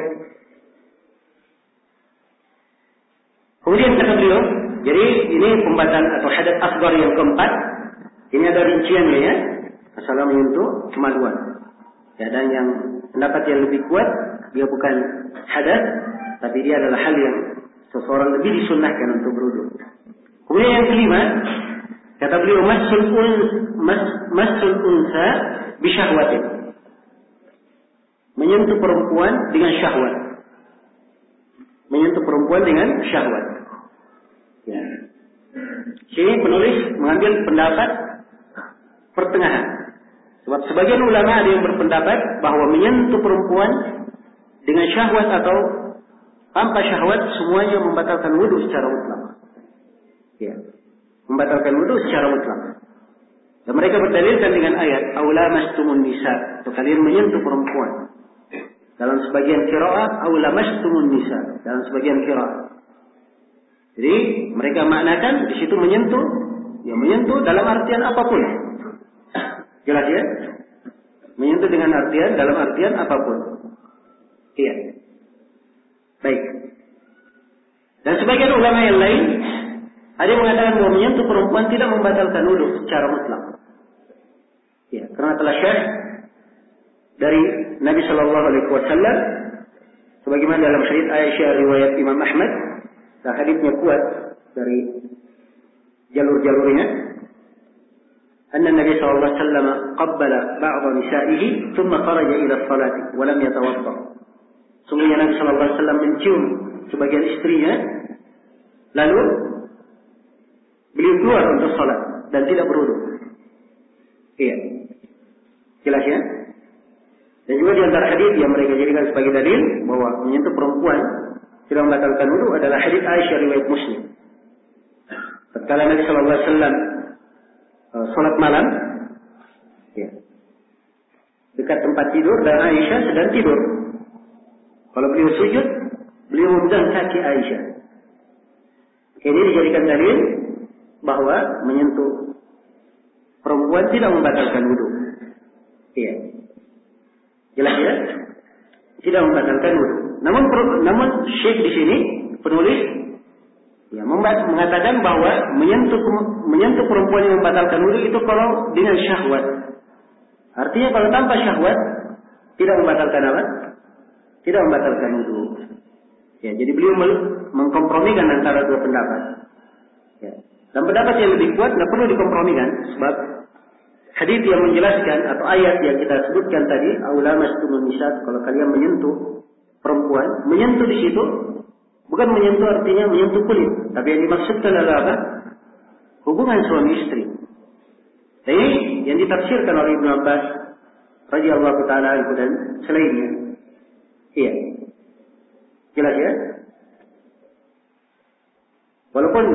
Kemudian kata beliau, jadi ini pembatalan atau hadas asghar yang keempat. Ini ada rinciannya ya. Masalah menyentuh kemaluan. Ya, dan yang pendapat yang lebih kuat, dia bukan hadas, tapi dia adalah hal yang seseorang lebih disunnahkan untuk berwudu. Kemudian yang kelima, kata beliau, massul un mas massul unsa bi syahwatin. Menyentuh perempuan dengan syahwat. Menyentuh perempuan dengan syahwat. Ya. Sini penulis mengambil pendapat pertengahan. Sebab sebagian ulama ada yang berpendapat bahwa menyentuh perempuan dengan syahwat atau tanpa syahwat semuanya membatalkan wudu secara mutlak. Ya, membatalkan wudu secara mutlak. Dan mereka berdalilkan dengan ayat aula mastumun nisa, atau kalian menyentuh perempuan. Dalam sebagian qiraah aula mastumun nisa, dalam sebagian qiraah. Jadi mereka maknakan di situ menyentuh, ya menyentuh dalam artian apapun. Jelas ya? Menyentuh dengan artian dalam artian apapun. Iya. Baik. Dan sebagian ulama yang lain ada yang mengatakan bahwa menyentuh perempuan tidak membatalkan wudu secara mutlak. Ya, karena telah syah dari Nabi Shallallahu Alaihi Wasallam, sebagaimana dalam hadits Aisyah riwayat Imam Ahmad, dan haditsnya kuat dari jalur-jalurnya. Anna Nabi Shallallahu Alaihi Wasallam qabbala ba'da nisa'ihi, thumma kharaja ila salati, wa lam yatawadda. Sungguhnya Nabi Shallallahu Alaihi Wasallam mencium sebagian istrinya, lalu beliau keluar untuk salat dan tidak berwudu. Iya, jelas ya. Dan juga di antara hadis yang mereka jadikan sebagai dalil bahwa menyentuh perempuan tidak membatalkan wudu adalah hadis Aisyah riwayat Muslim. Tatkala Nabi Shallallahu Alaihi Wasallam uh, salat malam, ya, dekat tempat tidur dan Aisyah sedang tidur. Kalau beliau sujud, beliau memegang kaki Aisyah. Ini dijadikan dalil bahwa menyentuh perempuan tidak membatalkan wudu. Iya. Jelas ya? Tidak membatalkan wudu. Namun namun Syekh di sini penulis ya mengatakan bahwa menyentuh menyentuh perempuan yang membatalkan wudu itu kalau dengan syahwat. Artinya kalau tanpa syahwat tidak membatalkan apa? Tidak membatalkan wudu. Ya, jadi beliau mengkompromikan antara dua pendapat. Ya. Dan pendapat yang lebih kuat nggak perlu dikompromikan, sebab hadis yang menjelaskan atau ayat yang kita sebutkan tadi, aula mastumun nisa, kalau kalian menyentuh perempuan, menyentuh di situ bukan menyentuh artinya menyentuh kulit, tapi yang dimaksudkan adalah apa? Hubungan suami istri. Dan ini yang ditafsirkan oleh Ibnu Abbas radhiyallahu taala anhu dan selainnya. Iya. Jelas ya? Walaupun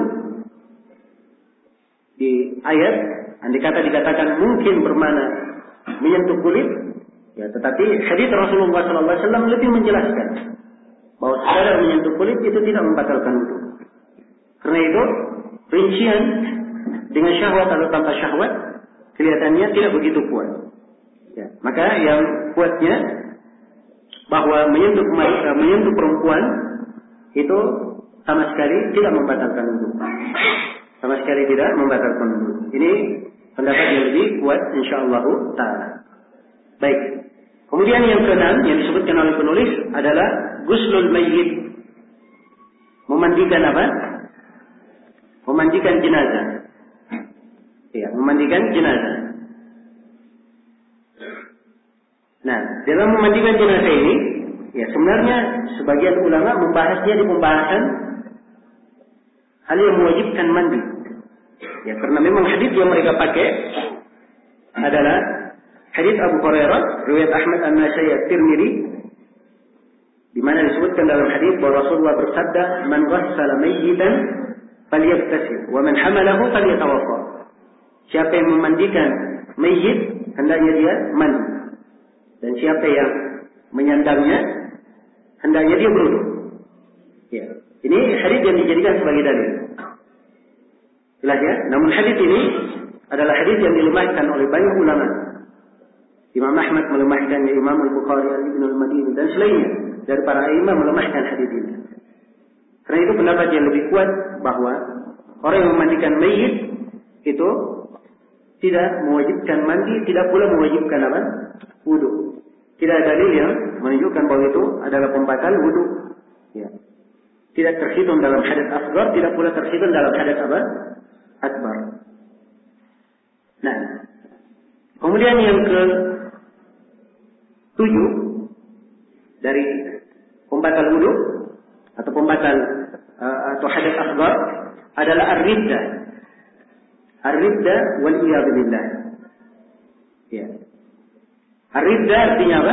di ayat andai kata dikatakan mungkin bermakna menyentuh kulit, ya, tetapi hadis Rasulullah Sallallahu Alaihi Wasallam lebih menjelaskan bahwa sekadar menyentuh kulit itu tidak membatalkan wudu. Karena itu rincian dengan syahwat atau tanpa syahwat kelihatannya tidak begitu kuat. Ya, maka yang kuatnya bahwa menyentuh menyentuh perempuan itu sama sekali tidak membatalkan wudu. Sama sekali tidak membatalkan wudu. Ini pendapat yang lebih kuat insyaallah taala. Baik. Kemudian yang keenam yang disebutkan oleh penulis adalah guslul mayyit. Memandikan apa? Memandikan jenazah. Ya, memandikan jenazah. Nah, dalam memandikan jenazah ini, ya sebenarnya sebagian ulama membahasnya di pembahasan hal yang mewajibkan mandi. Ya, karena memang hadis yang mereka pakai adalah hadis Abu Hurairah riwayat Ahmad An-Nasai At-Tirmidzi, di mana disebutkan dalam hadis bahwa Rasulullah bersabda, "Man ghassala mayyitan falyaghtasil wa man hamalahu falyatawaffa." Siapa yang memandikan mayit hendaknya dia mandi, dan siapa yang menyandangnya hendaknya dia berwudu. Ya, ini hadis yang dijadikan sebagai dalil. Jelas ya? Namun hadis ini adalah hadis yang dilemahkan oleh banyak ulama. Imam Ahmad melemahkannya, Imam Al-Bukhari, Ibnu Al-Madini dan selainnya dari para imam melemahkan hadis ini. Karena itu pendapat yang lebih kuat bahwa orang yang memandikan mayit itu tidak mewajibkan mandi, tidak pula mewajibkan apa? Wudu. Tidak ada dalil yang menunjukkan bahwa itu adalah pembatal wudu. Ya. Tidak terhitung dalam hadas asghar, tidak pula terhitung dalam hadas apa? Akbar. Nah, kemudian yang ke tujuh dari pembatal wudu atau pembatal uh, atau hadas asghar adalah ar-riddah. Ar-ridda wal iyadu billah. Ya. Ar-ridda artinya apa?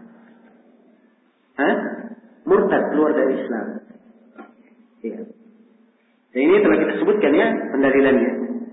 Hah? Murtad, keluar dari Islam. Ya. Dan ini telah kita sebutkan ya pendalilannya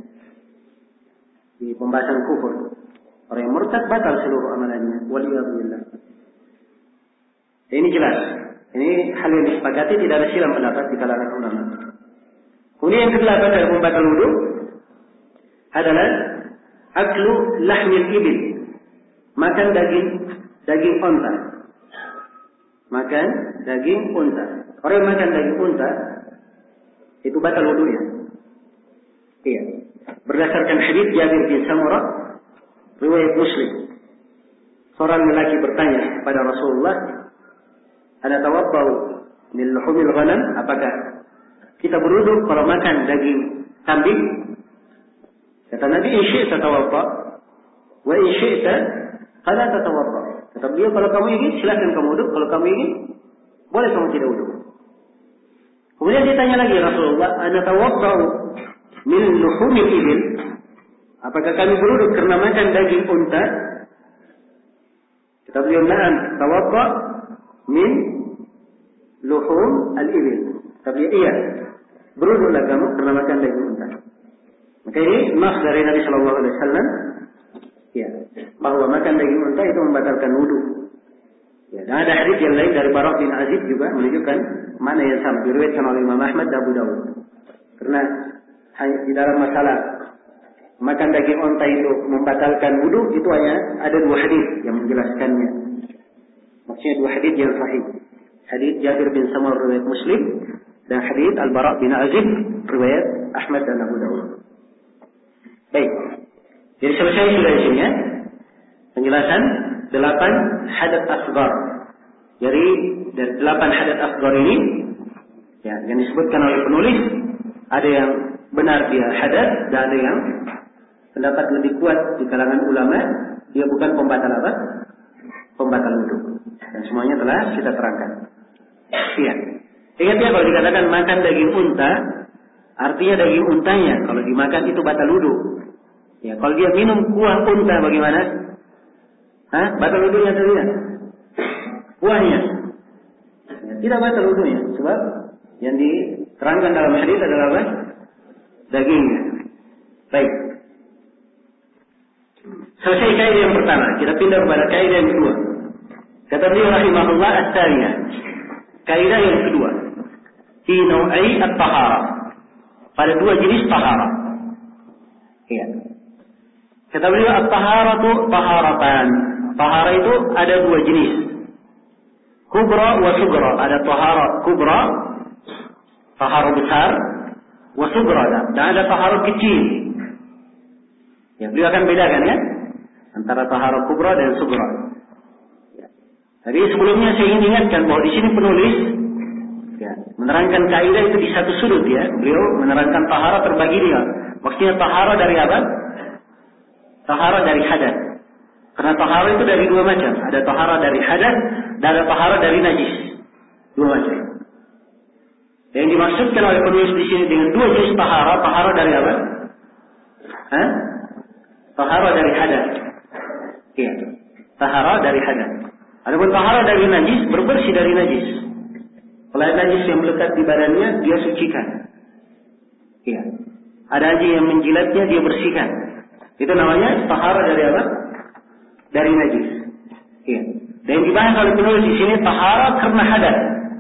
di pembahasan kufur. Orang yang murtad batal seluruh amalannya. Wal iyadu billah. Ini jelas. Ini hal yang disepakati, tidak ada silang pendapat di kalangan ulama. Kemudian yang kedelapan dari pembatal wudu adalah aklu lahmil ibil, makan daging daging unta. Makan daging unta. Orang yang makan daging unta itu batal wudunya. Iya. Berdasarkan hadis Jabir bin Samurah riwayat Muslim. Seorang lelaki bertanya kepada Rasulullah, "Ana tawaddau min luhumil ghanam?" Apakah kita berwudu kalau makan daging kambing? Kata Nabi, "In syi'ta tawadda wa in syi'ta fala tatawadda." Kata beliau, kalau kamu ingin silakan kamu wudu, kalau kamu ingin boleh kamu tidak wudu. Kemudian ditanya lagi Rasulullah, "Ana tawaddau min luhumil ibil?" Apakah kami berwudu karena makan daging unta? Kata beliau, "Na'am, tawadda min luhum al-ibil." Kata beliau, iya, berwudulah kamu karena makan daging unta. Maka ini nas dari Nabi Shallallahu Alaihi Wasallam, ya, bahwa makan daging unta itu membatalkan wudu. Ya, dan ada hadis yang lain dari Bara' bin Azib juga menunjukkan mana yang sama, diriwayatkan oleh Imam Ahmad dan Abu Dawud. Karena di dalam masalah makan daging unta itu membatalkan wudu, itu hanya ada dua hadis yang menjelaskannya. Maksudnya dua hadis yang sahih. Hadis Jabir bin Samurah riwayat Muslim dan hadis Al-Bara' bin Azib riwayat Ahmad dan Abu Dawud. Baik. Jadi selesai sudah di sini ya. Penjelasan delapan hadath asghar. Jadi dari delapan hadath asghar ini ya, yang disebutkan oleh penulis, ada yang benar dia hadath dan ada yang pendapat lebih kuat di kalangan ulama, dia bukan pembatal apa? Pembatal wudu. Dan semuanya telah kita terangkan. Iya. Ingat ya, kalau dikatakan makan daging unta, artinya daging untanya kalau dimakan itu batal wudu. Ya, kalau dia minum kuah unta bagaimana? Hah? Batal wudunya atau tidak? Kuahnya. Ya, tidak batal wudunya, sebab yang diterangkan dalam hadis adalah apa? Dagingnya. Baik. Selesai kaidah yang pertama, kita pindah kepada kaidah yang kedua. Kata beliau rahimahullah as-tsaniyah. Kaidah yang kedua, fi nau'i at-taharah. Pada dua jenis taharah. Iya. Kata beliau at-taharatu taharatan. Taharah itu ada dua jenis. Kubra wa sugra. Ada taharah kubra, taharah besar, wa sugra, dan ada taharah kecil. Ya, beliau akan bedakan ya antara taharah kubra dan sugra. Tapi sebelumnya saya ingin ingatkan bahwa di sini penulis ya, menerangkan kaidah itu di satu sudut ya. Beliau menerangkan taharah terbagi dia. Maksudnya taharah dari apa? Taharah dari hadas. Karena taharah itu dari dua macam. Ada taharah dari hadas dan ada taharah dari najis. Dua macam. Dan yang dimaksudkan oleh penulis di sini dengan dua jenis taharah, taharah dari apa? Hah? Taharah dari hadas. Iya. Taharah dari hadas. Adapun taharah dari najis, berbersih dari najis. Kalau ada najis yang melekat di badannya, dia sucikan. Iya. Ada anjing yang menjilatnya, dia bersihkan. Itu namanya taharah dari apa? Dari najis. Iya. Dan yang dibahas oleh penulis di sini taharah karena hadas.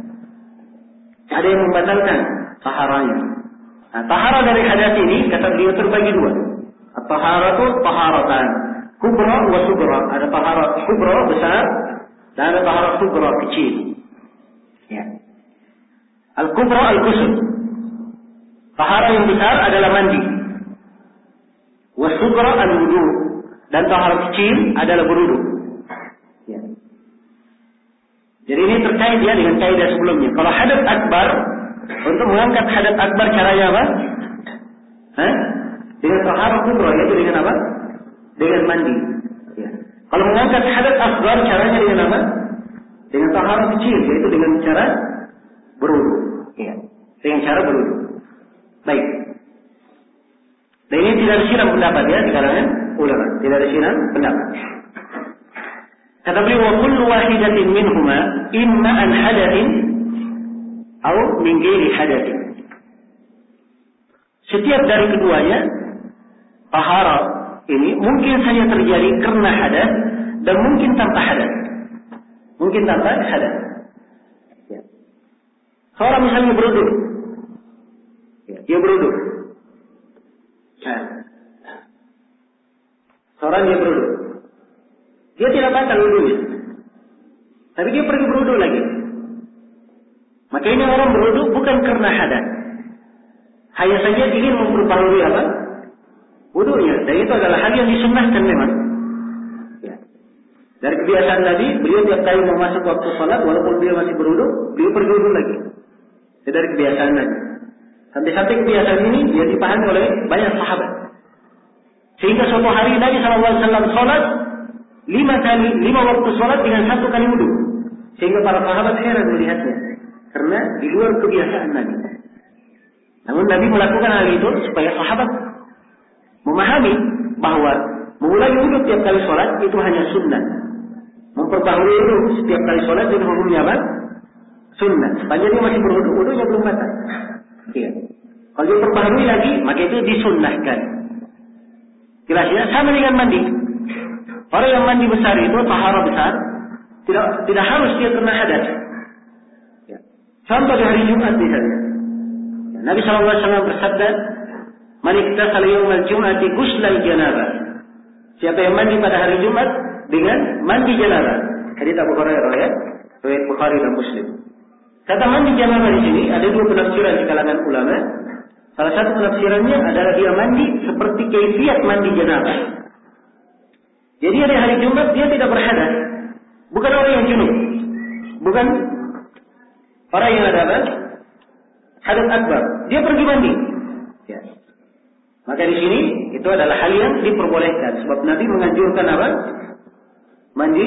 Ada yang membatalkan taharahnya. Nah, taharah dari hadas ini kata beliau terbagi dua. Taharatu taharatan kubra wa sugra. Ada taharah kubra besar dan ada taharah sugra kecil. Ya. Al-kubra al-ghusl. Taharah yang besar adalah mandi. Wa sugra al-wudu. Dan taharah kecil adalah berwudu. Ya. Jadi ini terkait ya dengan kaidah sebelumnya. Kalau hadath akbar, untuk mengangkat hadath akbar caranya apa? Hah? Dengan taharah kubra, yaitu dengan apa? Dengan mandi. Ya. Kalau mengangkat hadath asghar caranya dengan apa? Dengan taharah kecil, yaitu dengan cara berwudu. Ya. Dengan cara berwudu. Baik. Dan ini tidak ada silang pendapat ya di kalangan ulama, tidak ada silang pendapat. Kata beliau, wa kullu wahidatin minhuma imma an hadathin aw min ghairi hadathin. Setiap dari keduanya taharah ini mungkin saja terjadi karena hadas dan mungkin tanpa hadas. Mungkin tanpa hadas. Ya. Seorang misalnya berwudu, ya, dia berwudu. Nah. Seorang dia berwudu, dia tidak batal wudunya, tapi dia pergi berwudu lagi. Maka ini orang berwudu bukan karena hadas, hanya saja ingin memperbarui apa? Wudunya. Dan itu adalah hal yang disunnahkan memang. Ya. Dari kebiasaan Nabi, beliau tiap kali mau masuk waktu sholat, walaupun beliau masih berwudu, beliau pergi wudu lagi. Itu dari kebiasaan Nabi. Sampai-sampai kebiasaan ini dia dipahami oleh banyak sahabat. Sehingga suatu hari Nabi shallallahu alaihi wasallam sholat lima kali, lima waktu sholat dengan satu kali wudu. Sehingga para sahabat heran melihatnya, karena di luar kebiasaan Nabi. Namun Nabi melakukan hal itu supaya sahabat memahami bahwa memulai wudu setiap kali sholat itu hanya sunnah. Memperbaharui wudu setiap kali sholat itu hukumnya apa? Sunnah. Sepanjang dia masih berwudu, wudunya belum batal. Iya. Kalau dia perbaharui lagi, maka itu disunnahkan. Jelasnya sama dengan mandi. Orang yang mandi besar itu taharah besar, tidak tidak harus dia kena hadas. Ya. Contoh di hari Jumat misalnya. Ya, Nabi shallallahu alaihi wasallam bersabda, "Man iktasala yaumal jum'ati ghuslal janabah." Siapa yang mandi pada hari Jumat dengan mandi janabah. Hadits Abu Hurairah ya, riwayat Bukhari dan Muslim. Kata mandi janabah di sini ada dua penafsiran di kalangan ulama. Salah satu penafsirannya adalah dia mandi seperti kaifiyat mandi janabah. Jadi hari hari Jumat dia tidak berhadas. Bukan orang yang junub. Bukan orang yang ada apa? Hadas akbar. Dia pergi mandi. Ya. Maka di sini itu adalah hal yang diperbolehkan. Sebab Nabi menganjurkan apa? Mandi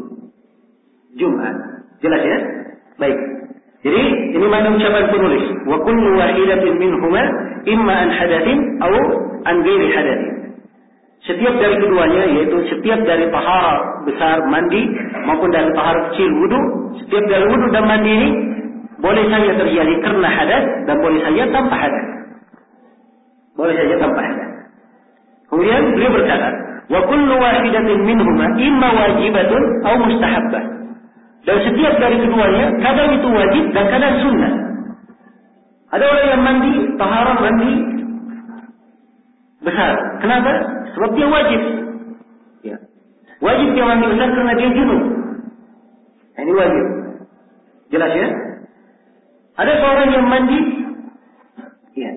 Jumat. Jelas ya? Baik. Jadi ini mana ucapan penulis. Wa kullu wahidatin minhuma imma an hadathin aw an ghairi hadathin. Setiap dari keduanya, yaitu setiap dari taharah besar mandi maupun dari taharah kecil wudu, setiap dari wudu dan mandi ini boleh saja terjadi karena hadas dan boleh saja tanpa hadas. Boleh saja tanpa hadas. Kemudian beliau berkata, wa kullu wahidatin minhuma imma wajibatun aw mustahabbah. Dan setiap dari keduanya kadang itu wajib dan kadang sunnah. Ada orang yang mandi taharah mandi besar. Kenapa? Sebab dia wajib. Ya. Wajib dia mandi besar karena dia junub. Ini wajib. Jelas ya? Ada seorang yang mandi, ya.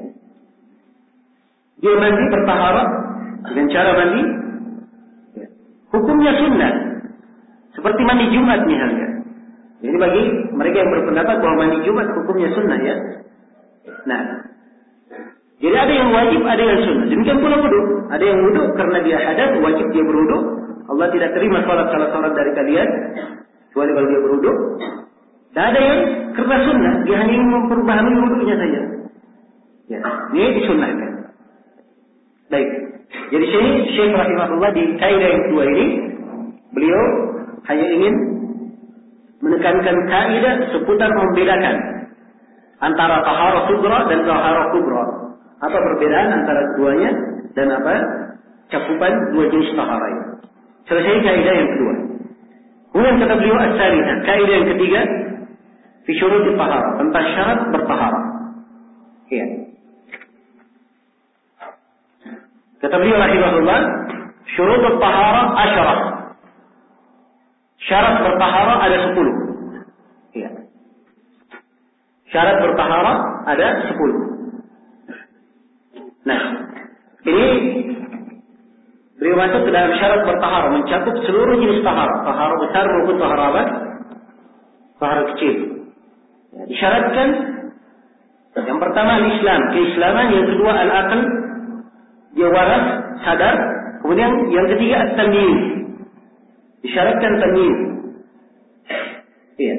Dia mandi bertaharah dengan cara mandi, ya. Hukumnya sunnah. Seperti mandi Jumat misalnya. Jadi bagi mereka yang berpendapat bahwa mandi Jumat hukumnya sunnah ya. Nah, jadi ada yang wajib, ada yang sunnah. Demikian pula wudu. Ada yang wudu karena dia hadas, wajib dia berwudu. Allah tidak terima salat salah seorang dari kalian kecuali kalau dia berwudu. Dan ada yang karena sunnah, dia hanya ingin memperbaharui wudunya saja. Ya, ini disunnahkan. Baik. Jadi sini Syekh rahimahullah di kaidah yang kedua ini beliau hanya ingin menekankan kaidah seputar membedakan antara taharah sughra dan taharah kubra. Apa perbedaan antara keduanya dan apa cakupan dua jenis taharah ini. Selesai kaidah yang kedua. Kemudian kata beliau as-salisa, kaidah yang ketiga fi syurutit taharah, tentang syarat bertaharah. Ya. Kata beliau rahimahullah, syurutut taharah asyarah. Syarat bertaharah ada sepuluh. Ya. Syarat bertaharah ada sepuluh. Nah, ini beliau masuk ke dalam syarat bertaharah, mencakup seluruh jenis taharah, taharah besar maupun taharah apa? Taharah kecil. Ya, disyaratkan yang pertama al-Islam, keislaman, yang kedua al-aql, dia waras, sadar, kemudian yang ketiga at-tamyiz. Disyaratkan tamyiz. Iya.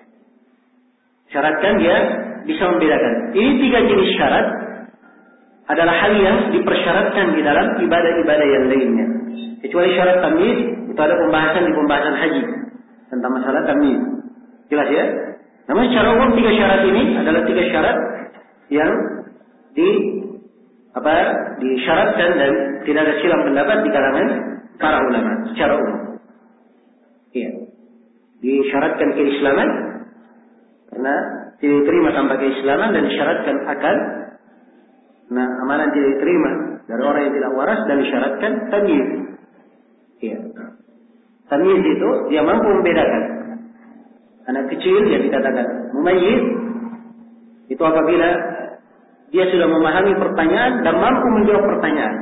Syaratkan dia bisa membedakan. Ini tiga jenis syarat adalah hal yang dipersyaratkan di dalam ibadah-ibadah yang lainnya. Kecuali syarat tamyiz, itu ada pembahasan di pembahasan haji tentang masalah tamyiz. Jelas ya? Namun secara umum tiga syarat ini adalah tiga syarat yang di apa disyaratkan dan tidak ada silang pendapat di kalangan para ulama secara umum. Iya. Disyaratkan keislaman karena tidak diterima tanpa keislaman, dan disyaratkan akal. Nah, amalan tidak diterima dari orang yang tidak waras, dan disyaratkan tamyiz. Iya. Tamyiz itu dia mampu membedakan. Anak kecil yang dikatakan mumayyiz itu apabila dia sudah memahami pertanyaan dan mampu menjawab pertanyaan.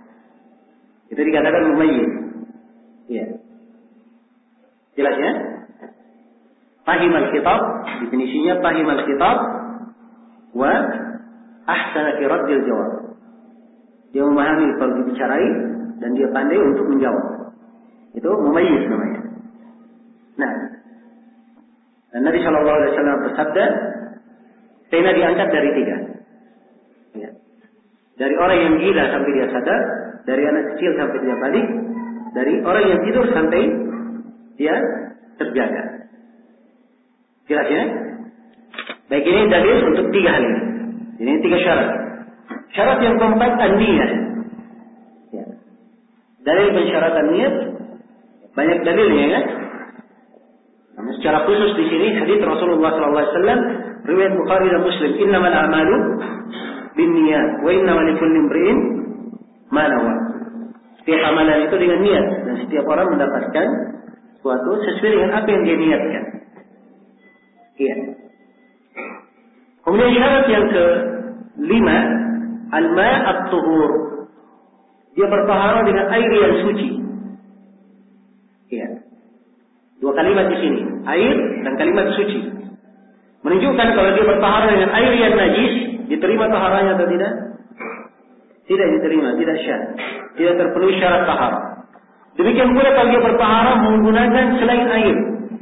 Itu dikatakan mumayyiz. Iya. Jelas ya? Fahim al-khitab, definisinya fahim al-khitab wa ahsana fi raddil jawab. Dia memahami kalau dibicarain dan dia pandai untuk menjawab. Itu mumayyiz namanya. Nah, dan Nabi Shallallahu Alaihi Wasallam bersabda, pena diangkat dari tiga. Ya. Dari orang yang gila sampai dia sadar, dari anak kecil sampai dia balik, dari orang yang tidur sampai dia terjaga. Jelas ya? Baik, ini dalil untuk tiga hal ini. Ini tiga syarat. Syarat yang keempat, an-niyah. Ya. Dalil pensyaratan niat banyak dalilnya ya. Namun secara khusus di sini hadis Rasulullah sallallahu alaihi wasallam riwayat Bukhari dan Muslim, innamal a'malu binniyat wa innamal likulli imri'in ma nawa. Setiap amalan itu dengan niat, dan setiap orang mendapatkan suatu sesuai dengan apa yang dia niatkan. Iya. Kemudian syarat yang kelima, al-ma' at-tuhur. Dia bertaharah dengan air yang suci. Iya. Dua kalimat di sini, air dan kalimat suci. Menunjukkan kalau dia bertaharah dengan air yang najis, diterima taharahnya atau tidak? Tidak diterima, tidak syah. Tidak terpenuhi syarat taharah. Demikian pula kalau dia bertaharah menggunakan selain air.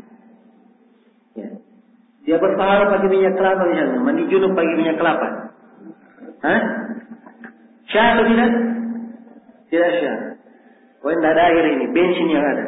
Ya. Dia bertaharah pakai minyak kelapa misalnya, mandi junub pakai minyak kelapa. Hah? Syah atau tidak? Tidak syah. Oh, tidak ada air ini, bensin yang ada.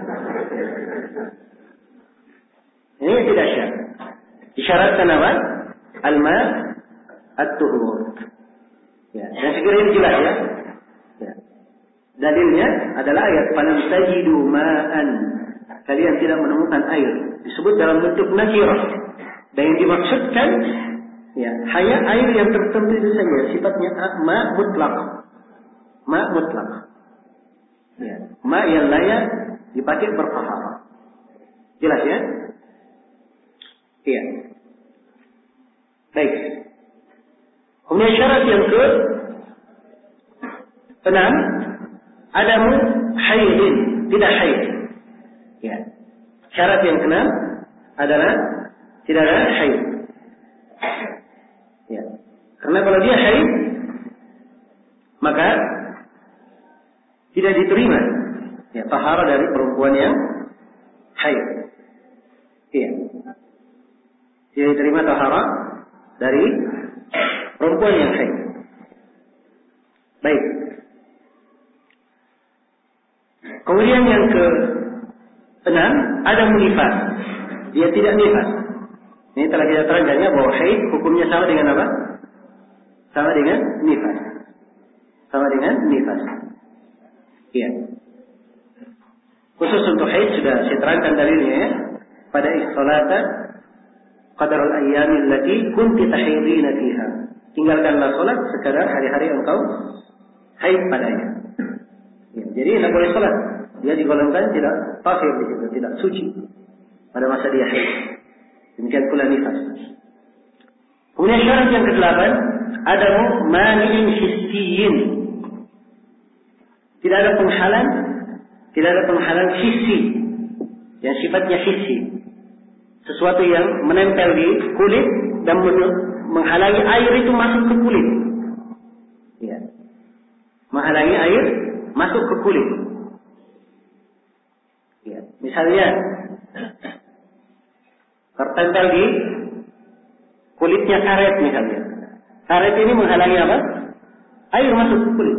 Ini tidak syah. Disyaratkan apa? Al-ma' at-tuhur. Ya, dan segera ini jelas ya. Ya. Dalilnya adalah ayat falam tajidu ma'an. Kalian tidak menemukan air. Disebut dalam bentuk nakirah. Dan yang dimaksudkan ya, hanya air yang tertentu itu saja, sifatnya ma' mutlaq. Ma' mutlaq. Ya, ma' yang layak dipakai bertaharah. Jelas ya? Iya. Baik. Kemudian syarat yang ke enam, adamu haidin, tidak haid. Ya. Syarat yang keenam adalah tidak ada haid. Ya. Karena kalau dia haid, maka tidak diterima ya taharah dari perempuan yang haid. Iya. Tidak diterima taharah dari perempuan yang haid. Baik. Kemudian yang ke enam, ada nifas. Dia tidak nifas. Ini telah kita terangkannya bahwa haid hukumnya sama dengan apa? Sama dengan nifas. Sama dengan nifas. Iya. Khusus untuk haid sudah saya terangkan dalilnya ya. Pada issolata qadarul ayyami allati kunti tahidina fiha. Tinggalkanlah salat sekadar hari-hari engkau haid padanya. Ya, jadi tidak boleh salat. Dia digolongkan tidak tahir di situ, tidak suci pada masa dia haid. Demikian pula nifas. Kemudian syarat yang kedelapan, adamu mani'in hissiyin. Tidak ada penghalang, tidak ada penghalang hissi yang sifatnya hissi. Sesuatu yang menempel di kulit dan menghalangi air itu masuk ke kulit. Ya. Menghalangi air masuk ke kulit. Ya. Misalnya tertempel di kulitnya karet misalnya. Karet ini menghalangi apa? air masuk ke kulit.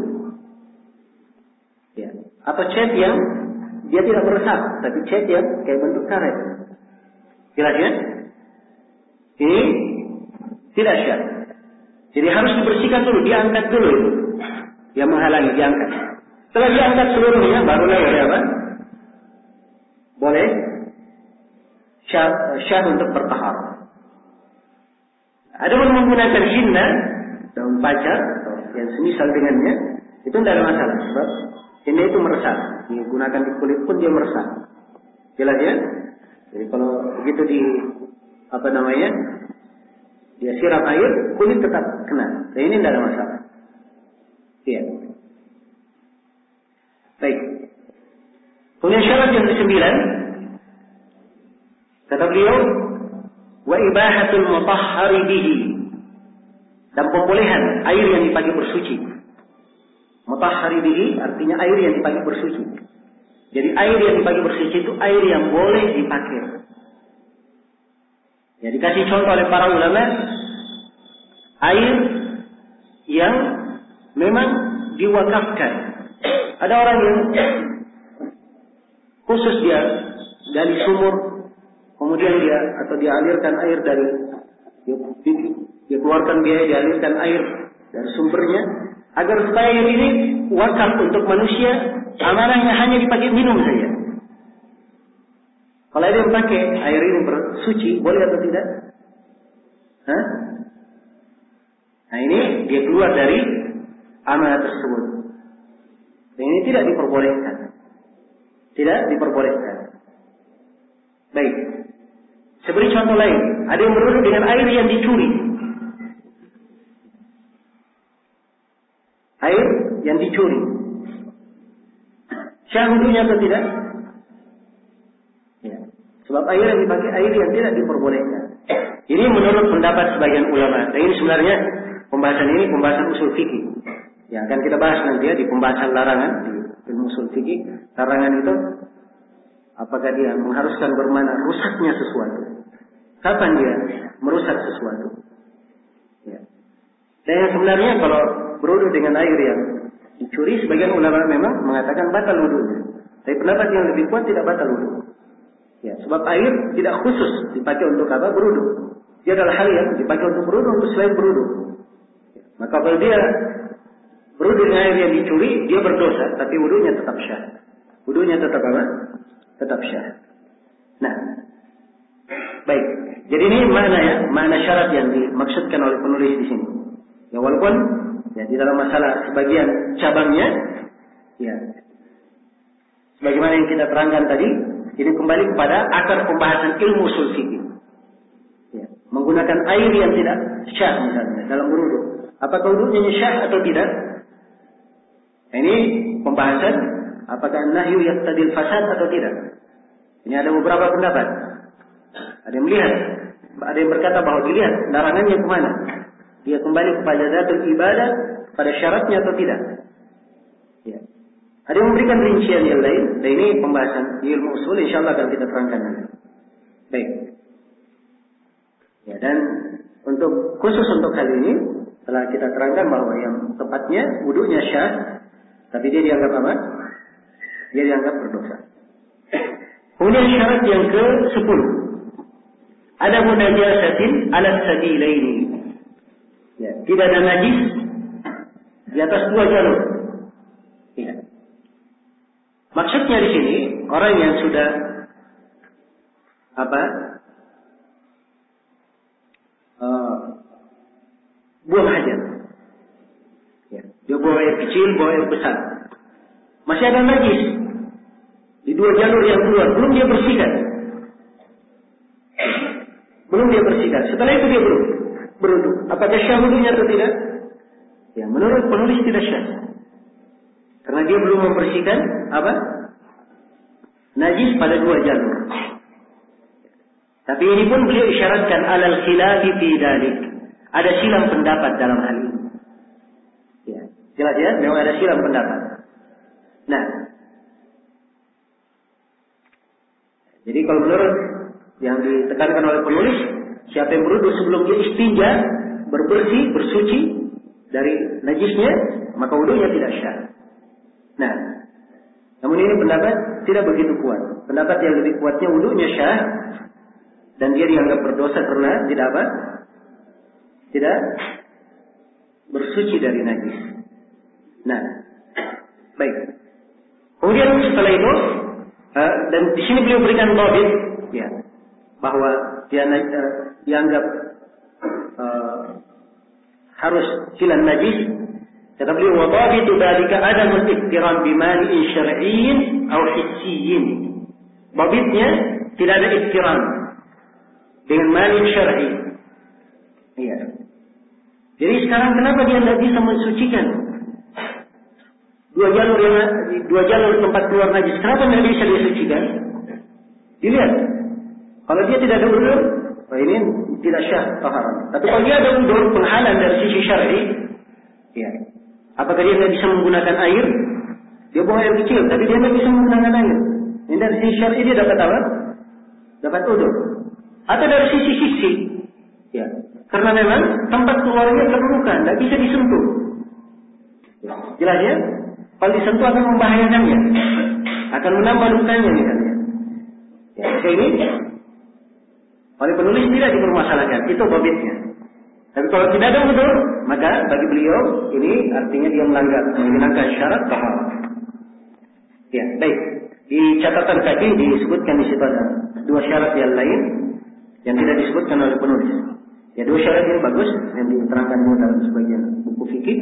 Ya. Atau cat yang dia tidak meresap, tapi cat yang kayak bentuk karet. Jelas ya? Ini tidak syah. Jadi harus dibersihkan dulu, diangkat dulu itu. Yang menghalangi diangkat. Setelah diangkat seluruhnya, barulah boleh apa? Boleh syah, syah untuk bertahar. Ada pun menggunakan hinna, daun pacar atau yang semisal dengannya, itu tidak ada masalah. Sebab hinna itu meresap. Digunakan di kulit pun dia meresap. Jelas ya? Jadi kalau begitu di apa namanya, dia siram air, kulit tetap kena. Dan ini tidak ada masalah. Iya. Baik. Kemudian syarat yang kesembilan, kata beliau, wa ibahatul mutahhari bihi, dan pembolehan air yang dipakai bersuci. Mutahhari bihi artinya air yang dipakai bersuci. Jadi air yang dipakai bersuci itu air yang boleh dipakai. Ya, dikasih contoh oleh para ulama, air yang memang diwakafkan. Ada orang yang khusus dia dari sumur, kemudian dia atau dia alirkan air dari dia, dia keluarkan biaya, dialirkan air dari sumbernya agar supaya air ini wakaf untuk manusia, amanahnya hanya dipakai minum saja. Kalau dia pakai air ini bersuci, boleh atau tidak? Hah? Nah ini dia keluar dari amanah tersebut. Dan ini tidak diperbolehkan. Tidak diperbolehkan. Baik. Seperti contoh lain, ada yang berwudu dengan air yang dicuri. Air yang dicuri. Syah wudunya atau tidak? Ya. Sebab air yang dipakai air yang tidak diperbolehkan. Ini menurut pendapat sebagian ulama. Dan ini sebenarnya pembahasan ini pembahasan usul fikih. Ya, akan kita bahas nanti ya di pembahasan larangan di ilmu usul fikih. Larangan itu apakah dia mengharuskan bermakna rusaknya sesuatu? Kapan dia merusak sesuatu? Ya. Dan yang sebenarnya kalau berwudu dengan air yang dicuri, sebagian ulama memang mengatakan batal wudunya. Tapi pendapat yang lebih kuat tidak batal wudu. Ya, sebab air tidak khusus dipakai untuk apa? Berwudu. Dia adalah hal yang dipakai untuk berwudu untuk selain berwudu. Ya. Maka kalau dia berwudu dengan air yang dicuri, dia berdosa, tapi wudunya tetap syah. Wudunya tetap apa? Tetap syah. Nah, baik. Jadi ini makna ya, makna syarat yang dimaksudkan oleh penulis di sini. Ya walaupun ya di dalam masalah sebagian cabangnya, ya sebagaimana yang kita terangkan tadi, ini kembali kepada akar pembahasan ilmu usul fikih. Ya, menggunakan air yang tidak syah misalnya dalam berwudu. Apakah wudunya syah atau tidak? Ini pembahasan apakah nahyu yaqtadil fasad atau tidak. Ini ada beberapa pendapat. Ada yang melihat, ada yang berkata bahwa dilihat larangannya kemana. Dia kembali kepada zatul ibadah, pada syaratnya atau tidak. Ya. Ada yang memberikan rincian yang lain. Dan ini pembahasan di ilmu usul, insyaallah akan kita terangkan nanti. Baik. Ya, dan untuk khusus untuk kali ini telah kita terangkan bahwa yang tepatnya wudunya syah, tapi dia dianggap apa? Dia dianggap berdosa. Kemudian syarat yang ke sepuluh. Ada munajasatin ala sabilaini. Ya, tidak ada najis di atas dua jalur. Tidak. Maksudnya di sini orang yang sudah apa? Uh, buang hajat. Ya, dia buang air kecil, buang air besar. Masih ada najis di dua jalur yang keluar, belum dia bersihkan. Belum dia bersihkan. Setelah itu dia belum berwudu. Apakah syah wudunya atau tidak? Ya, menurut penulis tidak syah. Karena dia belum membersihkan apa? Najis pada dua jalur. Tapi ini pun beliau isyaratkan alal khilafi fi dzalik. Ada silang pendapat dalam hal ini. Ya, jelas ya, memang ada silang pendapat. Nah, jadi kalau menurut yang ditekankan oleh penulis, siapa yang berwudu sebelum dia istinja, berbersih, bersuci, dari najisnya, maka wudunya tidak syah. Nah, namun ini pendapat tidak begitu kuat. Pendapat yang lebih kuatnya wudunya syah dan dia dianggap berdosa karena tidak apa? Tidak bersuci dari najis. Nah, baik. Kemudian setelah itu uh, dan di sini beliau berikan dhabit, ya, bahwa dia uh, dianggap uh, harus hilang najis. Kata beliau, wa dhabitu dzalika adamul iktiran bimani'in syar'iyyin aw hissiyyin. Dhabitnya tidak ada iktiran dengan mani syar'i. Iya. Jadi sekarang kenapa dia tidak bisa mensucikan dua jalur yang dua jalur tempat keluar najis? Kenapa tidak bisa disucikan? Dilihat. Kalau dia tidak ada udzur, oh ini tidak syah taharah. Tapi kalau dia ada udzur penghalang dari sisi syar'i, ya. Apakah dia tidak bisa menggunakan air? Dia buang air kecil, tapi dia tidak bisa menggunakan air. Ini dari sisi syar'i dia dapat apa? Dapat udzur. Atau dari sisi sisi, ya. Karena memang tempat keluarnya terluka, tidak bisa disentuh. Jelas ya? Kalau disentuh akan membahayakannya, akan menambah lukanya misalnya. Ya, kayak ini. Oleh penulis tidak dipermasalahkan, itu dhabitnya. Tapi kalau tidak ada udzur, maka bagi beliau ini artinya dia melanggar menghilangkan syarat taharah. Ya, baik. Di catatan kaki disebutkan di situ ada dua syarat yang lain yang tidak disebutkan oleh penulis. Ya, dua syarat ini bagus yang diterangkan dalam sebagian buku fikih.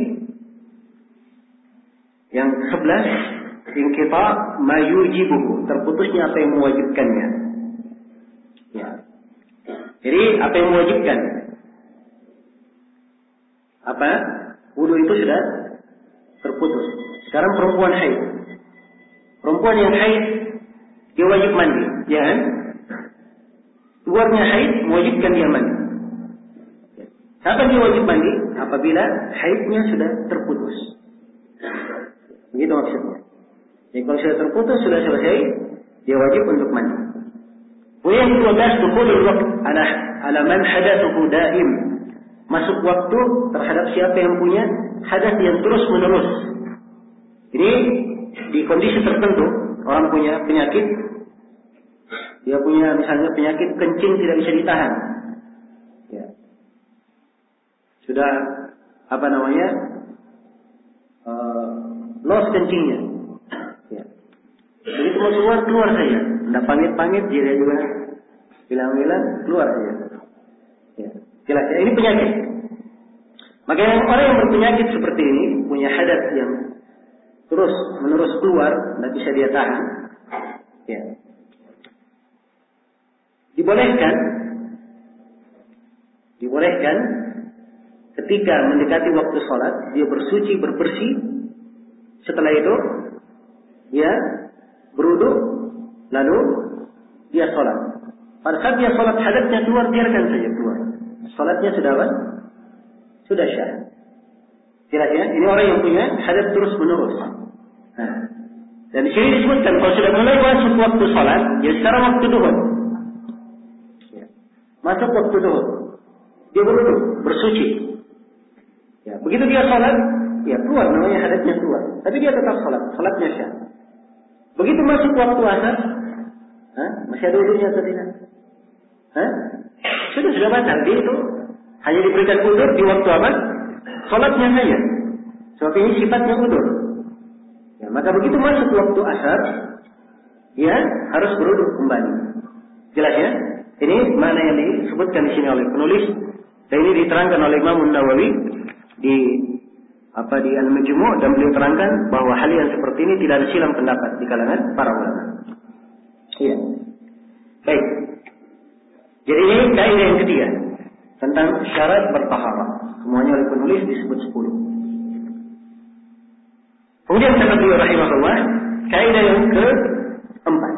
Yang sebelas, inqita ma yujibuhu, terputusnya apa yang mewajibkannya. Ya. Jadi apa yang mewajibkan? Apa? Wudu itu sudah terputus. Sekarang perempuan haid. Perempuan yang haid dia wajib mandi, ya kan? Keluarnya haid mewajibkan dia mandi. Kapan dia wajib mandi? Apabila haidnya sudah terputus. Begitu maksudnya. Jadi kalau sudah terputus, sudah selesai, dia wajib untuk mandi. Yang kedua belas, dukhulul waqt ala ala man hadatsuhu daim. Masuk waktu terhadap siapa yang punya hadas yang terus menerus. Ini di kondisi tertentu, orang punya penyakit, dia punya misalnya penyakit kencing tidak bisa ditahan. Ya. Sudah apa namanya? Uh, los kencingnya. Ya. Begitu mau keluar, keluar saja. Tidak pamit-pamit, dia juga bilang-bilang, keluar saja. Ya. Jelas ya, ini penyakit. Maka yang orang yang berpenyakit seperti ini, punya hadas yang terus menerus keluar, tidak bisa dia tahan. Ya. Dibolehkan, dibolehkan ketika mendekati waktu sholat, dia bersuci, berbersih. Setelah itu, dia berwudu, lalu dia sholat. Pada saat dia sholat, hadasnya keluar, biarkan saja keluar. Sholatnya sudah apa? Sudah syah. Jelas ya? Ini orang yang punya hadas terus menerus. Nah. Dan di sini disebutkan kalau sudah mulai masuk waktu sholat, ya sekarang waktu duhur. Ya. Masuk waktu duhur, dia berwudu, bersuci. Ya, begitu dia sholat, ya keluar, namanya hadasnya keluar. Tapi dia tetap sholat, sholatnya syah. Begitu masuk waktu asar, hah? Masih ada wudunya atau tidak? Hah? Sudah sudah batal. Dia itu hanya diberikan udzur di waktu apa? Sholatnya saja. Sebab ini sifatnya udzur. Ya, maka begitu masuk waktu asar, ya harus berwudu kembali. Jelas ya? Ini mana yang disebutkan di sini oleh penulis. Dan ini diterangkan oleh Imam Nawawi di apa di Al-Majmu' dan beliau terangkan bahwa hal yang seperti ini tidak ada silang pendapat di kalangan para ulama. Iya. Baik. Jadi ini kaidah yang ketiga tentang syarat bertaharah. Semuanya oleh penulis disebut sepuluh. Kemudian kata beliau rahimahullah, kaidah yang keempat.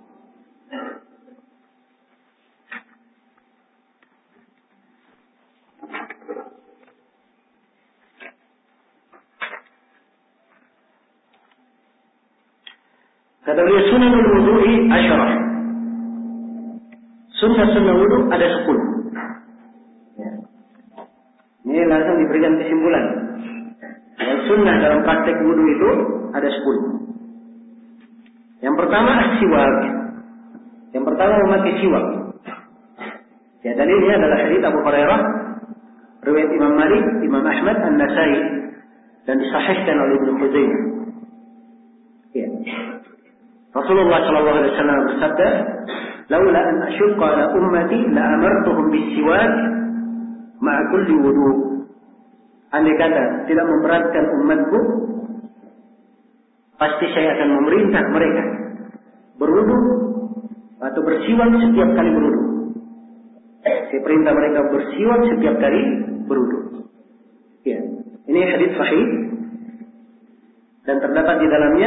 Kata beliau sunanul wudu'i asyarah. Sunnah-sunnah wudu ada sepuluh. Ya. Ini langsung diberikan kesimpulan. Yang sunnah dalam praktek wudu itu ada sepuluh. Yang pertama as-siwak. Yang pertama memakai siwak. Ya, dalilnya adalah hadits Abu Hurairah, riwayat Imam Malik, Imam Ahmad, An-Nasai, dan disahihkan oleh Ibnu Khuzaimah. Ya. Rasulullah sallallahu alaihi wasallam bersabda, "Laula an asyqa ala ummati la amartuhum bis-siwak ma'a kulli wudu." Andai kata tidak memberatkan umatku, pasti saya akan memerintah mereka berwudu atau bersiwak setiap kali berwudu. Saya perintah mereka bersiwak setiap kali berwudu. Ya, ini hadis sahih dan terdapat di dalamnya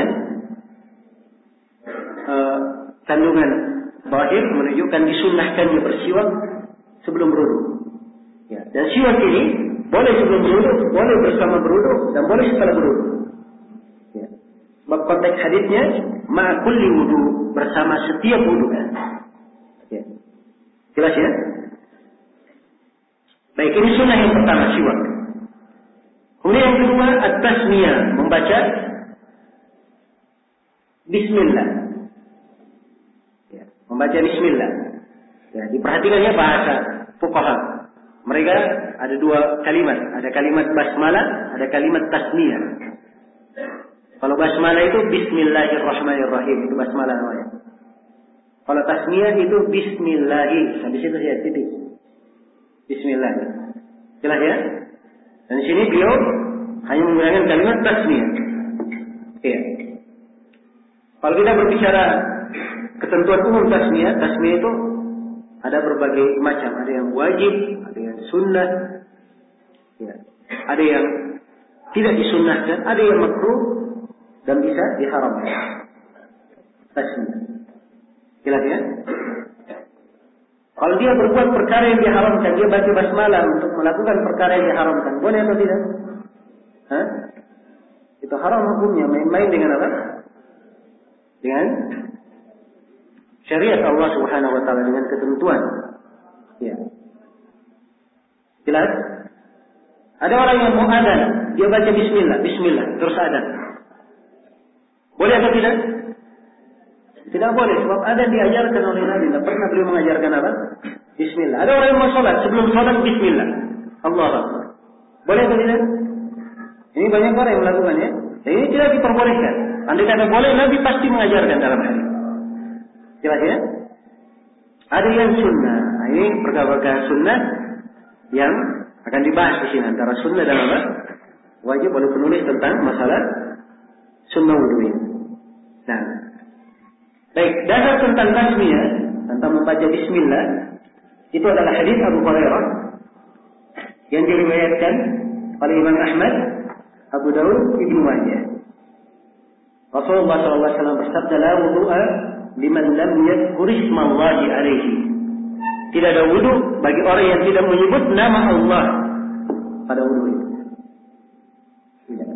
uh, kandungan zahir menunjukkan disunnahkannya bersiwak sebelum berwudu. Ya, dan siwak ini boleh sebelum berwudu, boleh bersama berwudu, dan boleh setelah berwudu. Ya. Sebab konteks hadisnya ma'a kulli wudu, bersama setiap wudu. Ya. Jelas ya? Baik, ini sunnah yang pertama, siwak. Kemudian yang kedua, at-tasmiyah, membaca bismillah. Ya, membaca bismillah. Ya, diperhatikan ya bahasa fuqaha. Mereka ada dua kalimat, ada kalimat basmalah, ada kalimat tasmiyah. Kalau basmalah itu bismillahirrahmanirrahim, itu basmalah namanya. Kalau tasmiyah itu bismillahi, sampai situ ya titik. Bismillah. Jelas ya? Dan di sini beliau hanya menggunakan kalimat tasmiyah. Iya. Kalau kita berbicara ketentuan umum tasmiyah, tasmiyah itu ada berbagai macam. Ada yang wajib, ada yang sunnah, ya. Ada yang tidak disunnahkan, ada yang makruh dan bisa diharamkan. Tasmiyah. Jelas ya? Kalau dia berbuat perkara yang diharamkan, dia baca basmalah untuk melakukan perkara yang diharamkan, boleh atau tidak? Hah? Itu haram hukumnya. Main-main dengan apa? Dengan syariat Allah Subhanahu wa taala, dengan ketentuan. Ya. Jelas? Ada orang yang mau adzan, dia baca bismillah, bismillah, terus adzan. Boleh atau tidak? Tidak boleh, sebab adzan diajarkan oleh Nabi. Tidak pernah beliau mengajarkan apa? Bismillah. Ada orang yang mau sholat, sebelum sholat bismillah. Allah Akbar. Boleh atau tidak? Ini banyak orang yang melakukannya. Ini tidak diperbolehkan. Andai kata boleh, Nabi pasti mengajarkan dalam hal ini. Jelas ya? Ada yang sunnah. Nah, ini perkara-perkara sunnah yang akan dibahas di sini antara sunnah dan apa? Wajib oleh penulis tentang masalah sunnah wudu ini. Nah, baik, dasar tentang tasmiyah, tentang membaca bismillah, itu adalah hadis Abu Hurairah yang diriwayatkan oleh Imam Ahmad, Abu Dawud, Ibnu Majah. Rasulullah sallallahu alaihi wasallam bersabda, "La wudu'a liman lam yadhkur ismallahi alaihi." Tidak ada wudu bagi orang yang tidak menyebut nama Allah pada wudu itu. Tidak.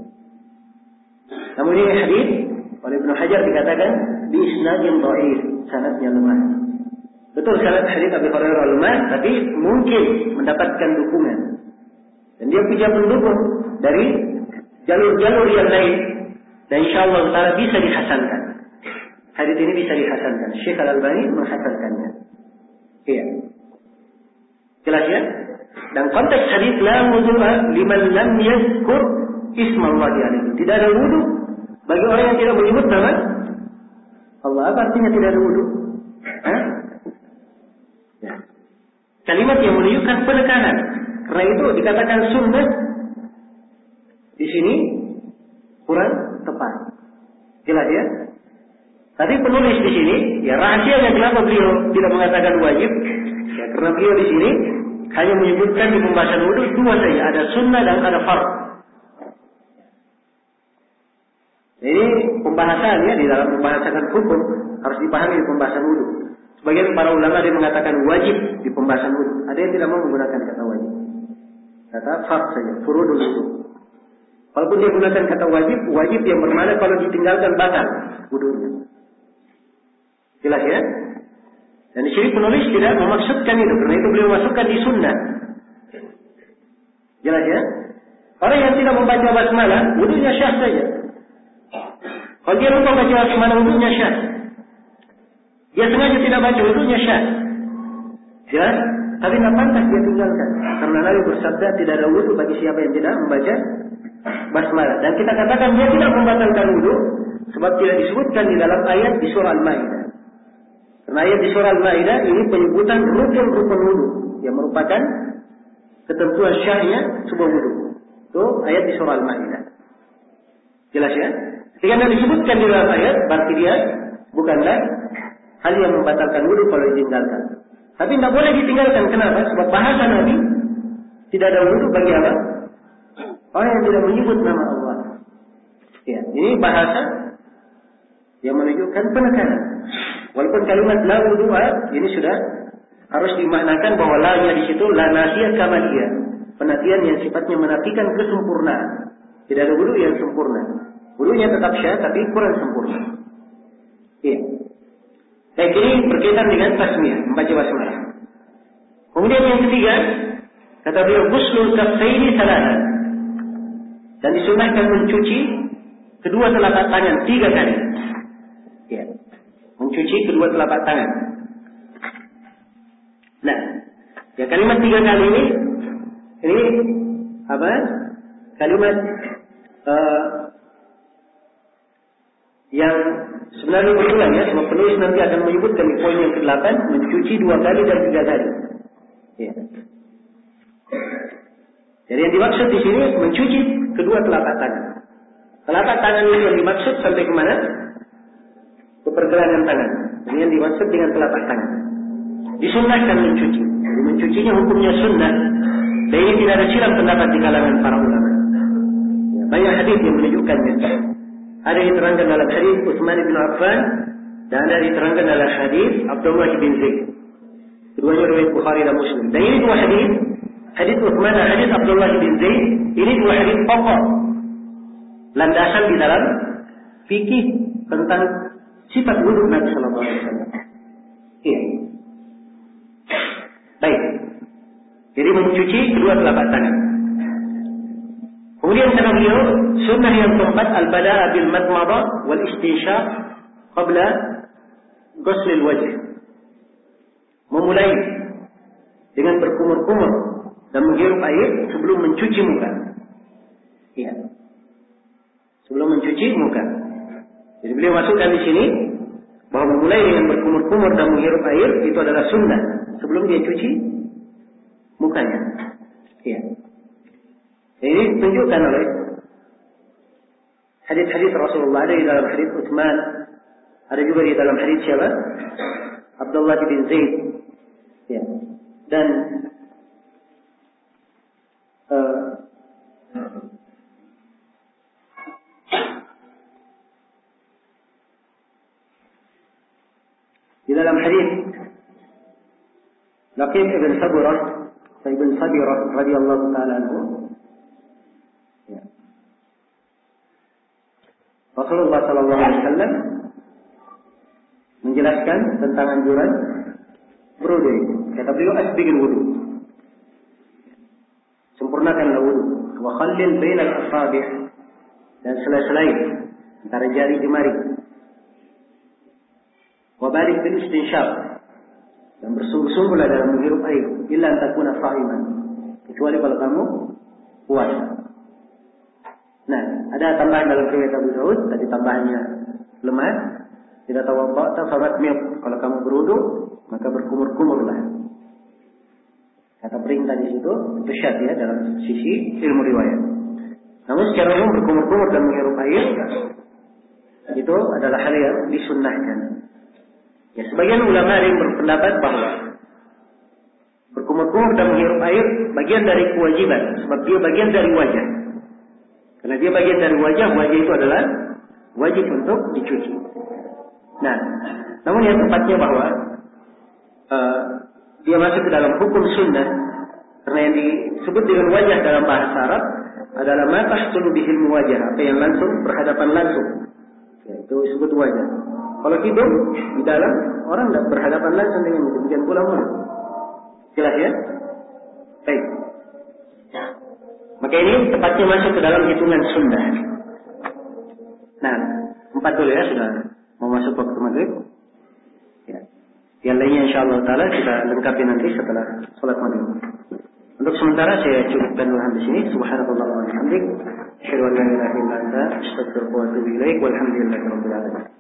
Namun ini hadis oleh Ibnu Hajar dikatakan bi isnadin dhaif, sanadnya lemah. Betul, sanad hadis Abu Hurairah lemah, tapi mungkin mendapatkan dukungan. Dan dia punya pendukung dari jalur-jalur yang lain. Dan insyaallah taala bisa dihasankan. Hadis ini bisa dihasankan. Syekh Al-Albani menghasankannya. Iya. Jelas ya? Dan konteks hadis la wudu'a liman lam yazkur ismallahi alaihi. Tidak ada wudu bagi orang yang tidak menyebut nama Allah. Apa artinya tidak ada wudu? Hah? Ya. Kalimat yang menunjukkan penekanan. Karena itu dikatakan sunnah di sini kurang tepat. Jelas ya? Tadi penulis di sini, ya rahasianya kenapa beliau tidak mengatakan wajib? Ya, karena beliau di sini hanya menyebutkan di pembahasan wudu dua saja, ada sunnah dan ada fard. Ini pembahasannya di dalam membahasakan hukum harus dipahami di pembahasan wudu. Sebagian para ulama ada yang mengatakan wajib di pembahasan wudu, ada yang tidak mau menggunakan kata wajib. Kata fard saja, furudul wudu. Walaupun dia gunakan kata wajib, wajib yang bermakna kalau ditinggalkan batal wudunya. Jelas ya? Dan di sini penulis tidak memaksudkan itu, karena itu beliau masukkan di sunnah. Jelas ya? Orang yang tidak membaca basmalah, wudunya syah saja. Kalau dia lupa baca basmalah, wudunya syah. Dia sengaja tidak baca, wudunya syah. Jelas? Tapi tidak pantas dia tinggalkan. Karena Nabi bersabda tidak ada wudu bagi siapa yang tidak membaca basmalah. Dan kita katakan dia tidak membatalkan wudu sebab tidak disebutkan di dalam ayat di surah Al-Maidah. Karena ayat di surah Al-Maidah ini penyebutan rukun-rukun wudu yang merupakan ketentuan syahnya sebuah wudu. Itu ayat di surah Al-Maidah. Jelas ya? Ketika tidak disebutkan di dalam ayat, berarti dia bukanlah hal yang membatalkan wudu kalau ditinggalkan. Tapi tidak boleh ditinggalkan. Kenapa? Sebab bahasa Nabi tidak ada wudu bagi apa? Orang yang tidak menyebut nama Allah. Ya, ini bahasa yang menunjukkan penekanan. Walaupun kalimat la wudu'a ini sudah harus dimaknakan bahwa la-nya di situ la nafiyah kamaliyah. Penafian yang sifatnya menafikan kesempurnaan. Tidak ada wudu yang sempurna. Wudunya tetap syah tapi kurang sempurna. Iya. Baik, ini berkaitan dengan tasmiyah, membaca basmalah. Kemudian yang ketiga, kata beliau ghuslul kaffaini salatan. Dan disunahkan mencuci kedua telapak tangan tiga kali. Ya. Mencuci kedua telapak tangan. Nah, ya kalimat tiga kali ini, ini apa? Kalimat uh, yang sebenarnya berulang ya, sebab penulis nanti akan menyebutkan di poin yang kedelapan, mencuci dua kali dan tiga kali. Ya. Jadi yang dimaksud di sini mencuci kedua telapak tangan. Telapak tangan ini yang dimaksud sampai ke mana? Ke pergelangan tangan. Ini yang dimaksud dengan telapak tangan. Disunnahkan mencuci. Jadi mencucinya hukumnya sunnah. Dan ini tidak ada silang pendapat di kalangan para ulama. Ya, banyak hadis yang menunjukkannya. Ada yang diterangkan dalam hadis Utsman bin Affan dan ada yang diterangkan dalam hadis Abdullah bin Zaid. Keduanya riwayat Bukhari dan Muslim. Dan ini dua hadis, hadis Utsman dan hadis Abdullah bin Zaid, ini dua hadis pokok landasan di dalam fikih tentang sifat wudu Nabi sallallahu alaihi wasallam. Iya. Baik. Jadi mencuci kedua telapak tangan. Kemudian kata beliau, sunnah yang keempat al-bada'a bil madmadah wal istinsyaq qabla ghusl al-wajh. Memulai dengan berkumur-kumur dan menghirup air sebelum mencuci muka. Iya. Sebelum mencuci muka. Jadi beliau masukkan di sini bahwa memulai dengan berkumur-kumur dan menghirup air itu adalah sunnah sebelum dia cuci mukanya. Iya. Ini ditunjukkan oleh hadis-hadis Rasulullah. Ada di dalam hadis Utsman, ada juga di dalam hadis siapa? Abdullah bin Zaid. Ya. Dan uh, di dalam hadis Laqib ibn Sabirah, Ibn Sabirah radhiyallahu taala anhu. Ya. Rasulullah sallallahu alaihi wasallam menjelaskan tentang anjuran berwudu. Kata beliau asbigil wudu. Sempurnakanlah wudu. Wa khallil bainal asabi' dan sela-selain antara jari jemari. Wa barik bil istinsyaq dan bersungguh-sungguhlah dalam menghirup air. Illa an takuna sha'iman. Kecuali kalau kamu puasa. Nah, ada tambahan dalam riwayat Abu Daud, tadi tambahannya lemah. Tidak tahu apa, tafarat miut. Kalau kamu berwudu, maka berkumur-kumurlah. Kata perintah di situ, itu syad ya dalam sisi ilmu riwayat. Namun secara umum berkumur-kumur dan menghirup air, itu adalah hal yang disunnahkan. Ya, sebagian ulama yang berpendapat bahwa berkumur-kumur dan menghirup air bagian dari kewajiban, sebab dia bagian dari wajah. Karena dia bagian dari wajah, wajah itu adalah wajib untuk dicuci. Nah, namun yang tepatnya bahwa uh, dia masuk ke dalam hukum sunnah, karena yang disebut dengan wajah dalam bahasa Arab adalah ma tahsulu bihil wajah, apa yang langsung berhadapan langsung. Ya, itu disebut wajah. Kalau hidung di dalam orang tidak berhadapan langsung dengan demikian pula mulut. Jelas ya? Baik. Maka ini tepatnya masuk ke dalam hitungan sunnah. Nah, empat dulu ya, sudah mau masuk waktu maghrib. Ya. Yang lainnya insyaallah taala kita lengkapi nanti setelah salat maghrib. Untuk sementara saya cukupkan dulu di sini. Subhanallah wa bihamdik, asyhadu an la ilaha illa anta, astaghfiruka wa atubu ilaik. Walhamdulillahirabbil alamin.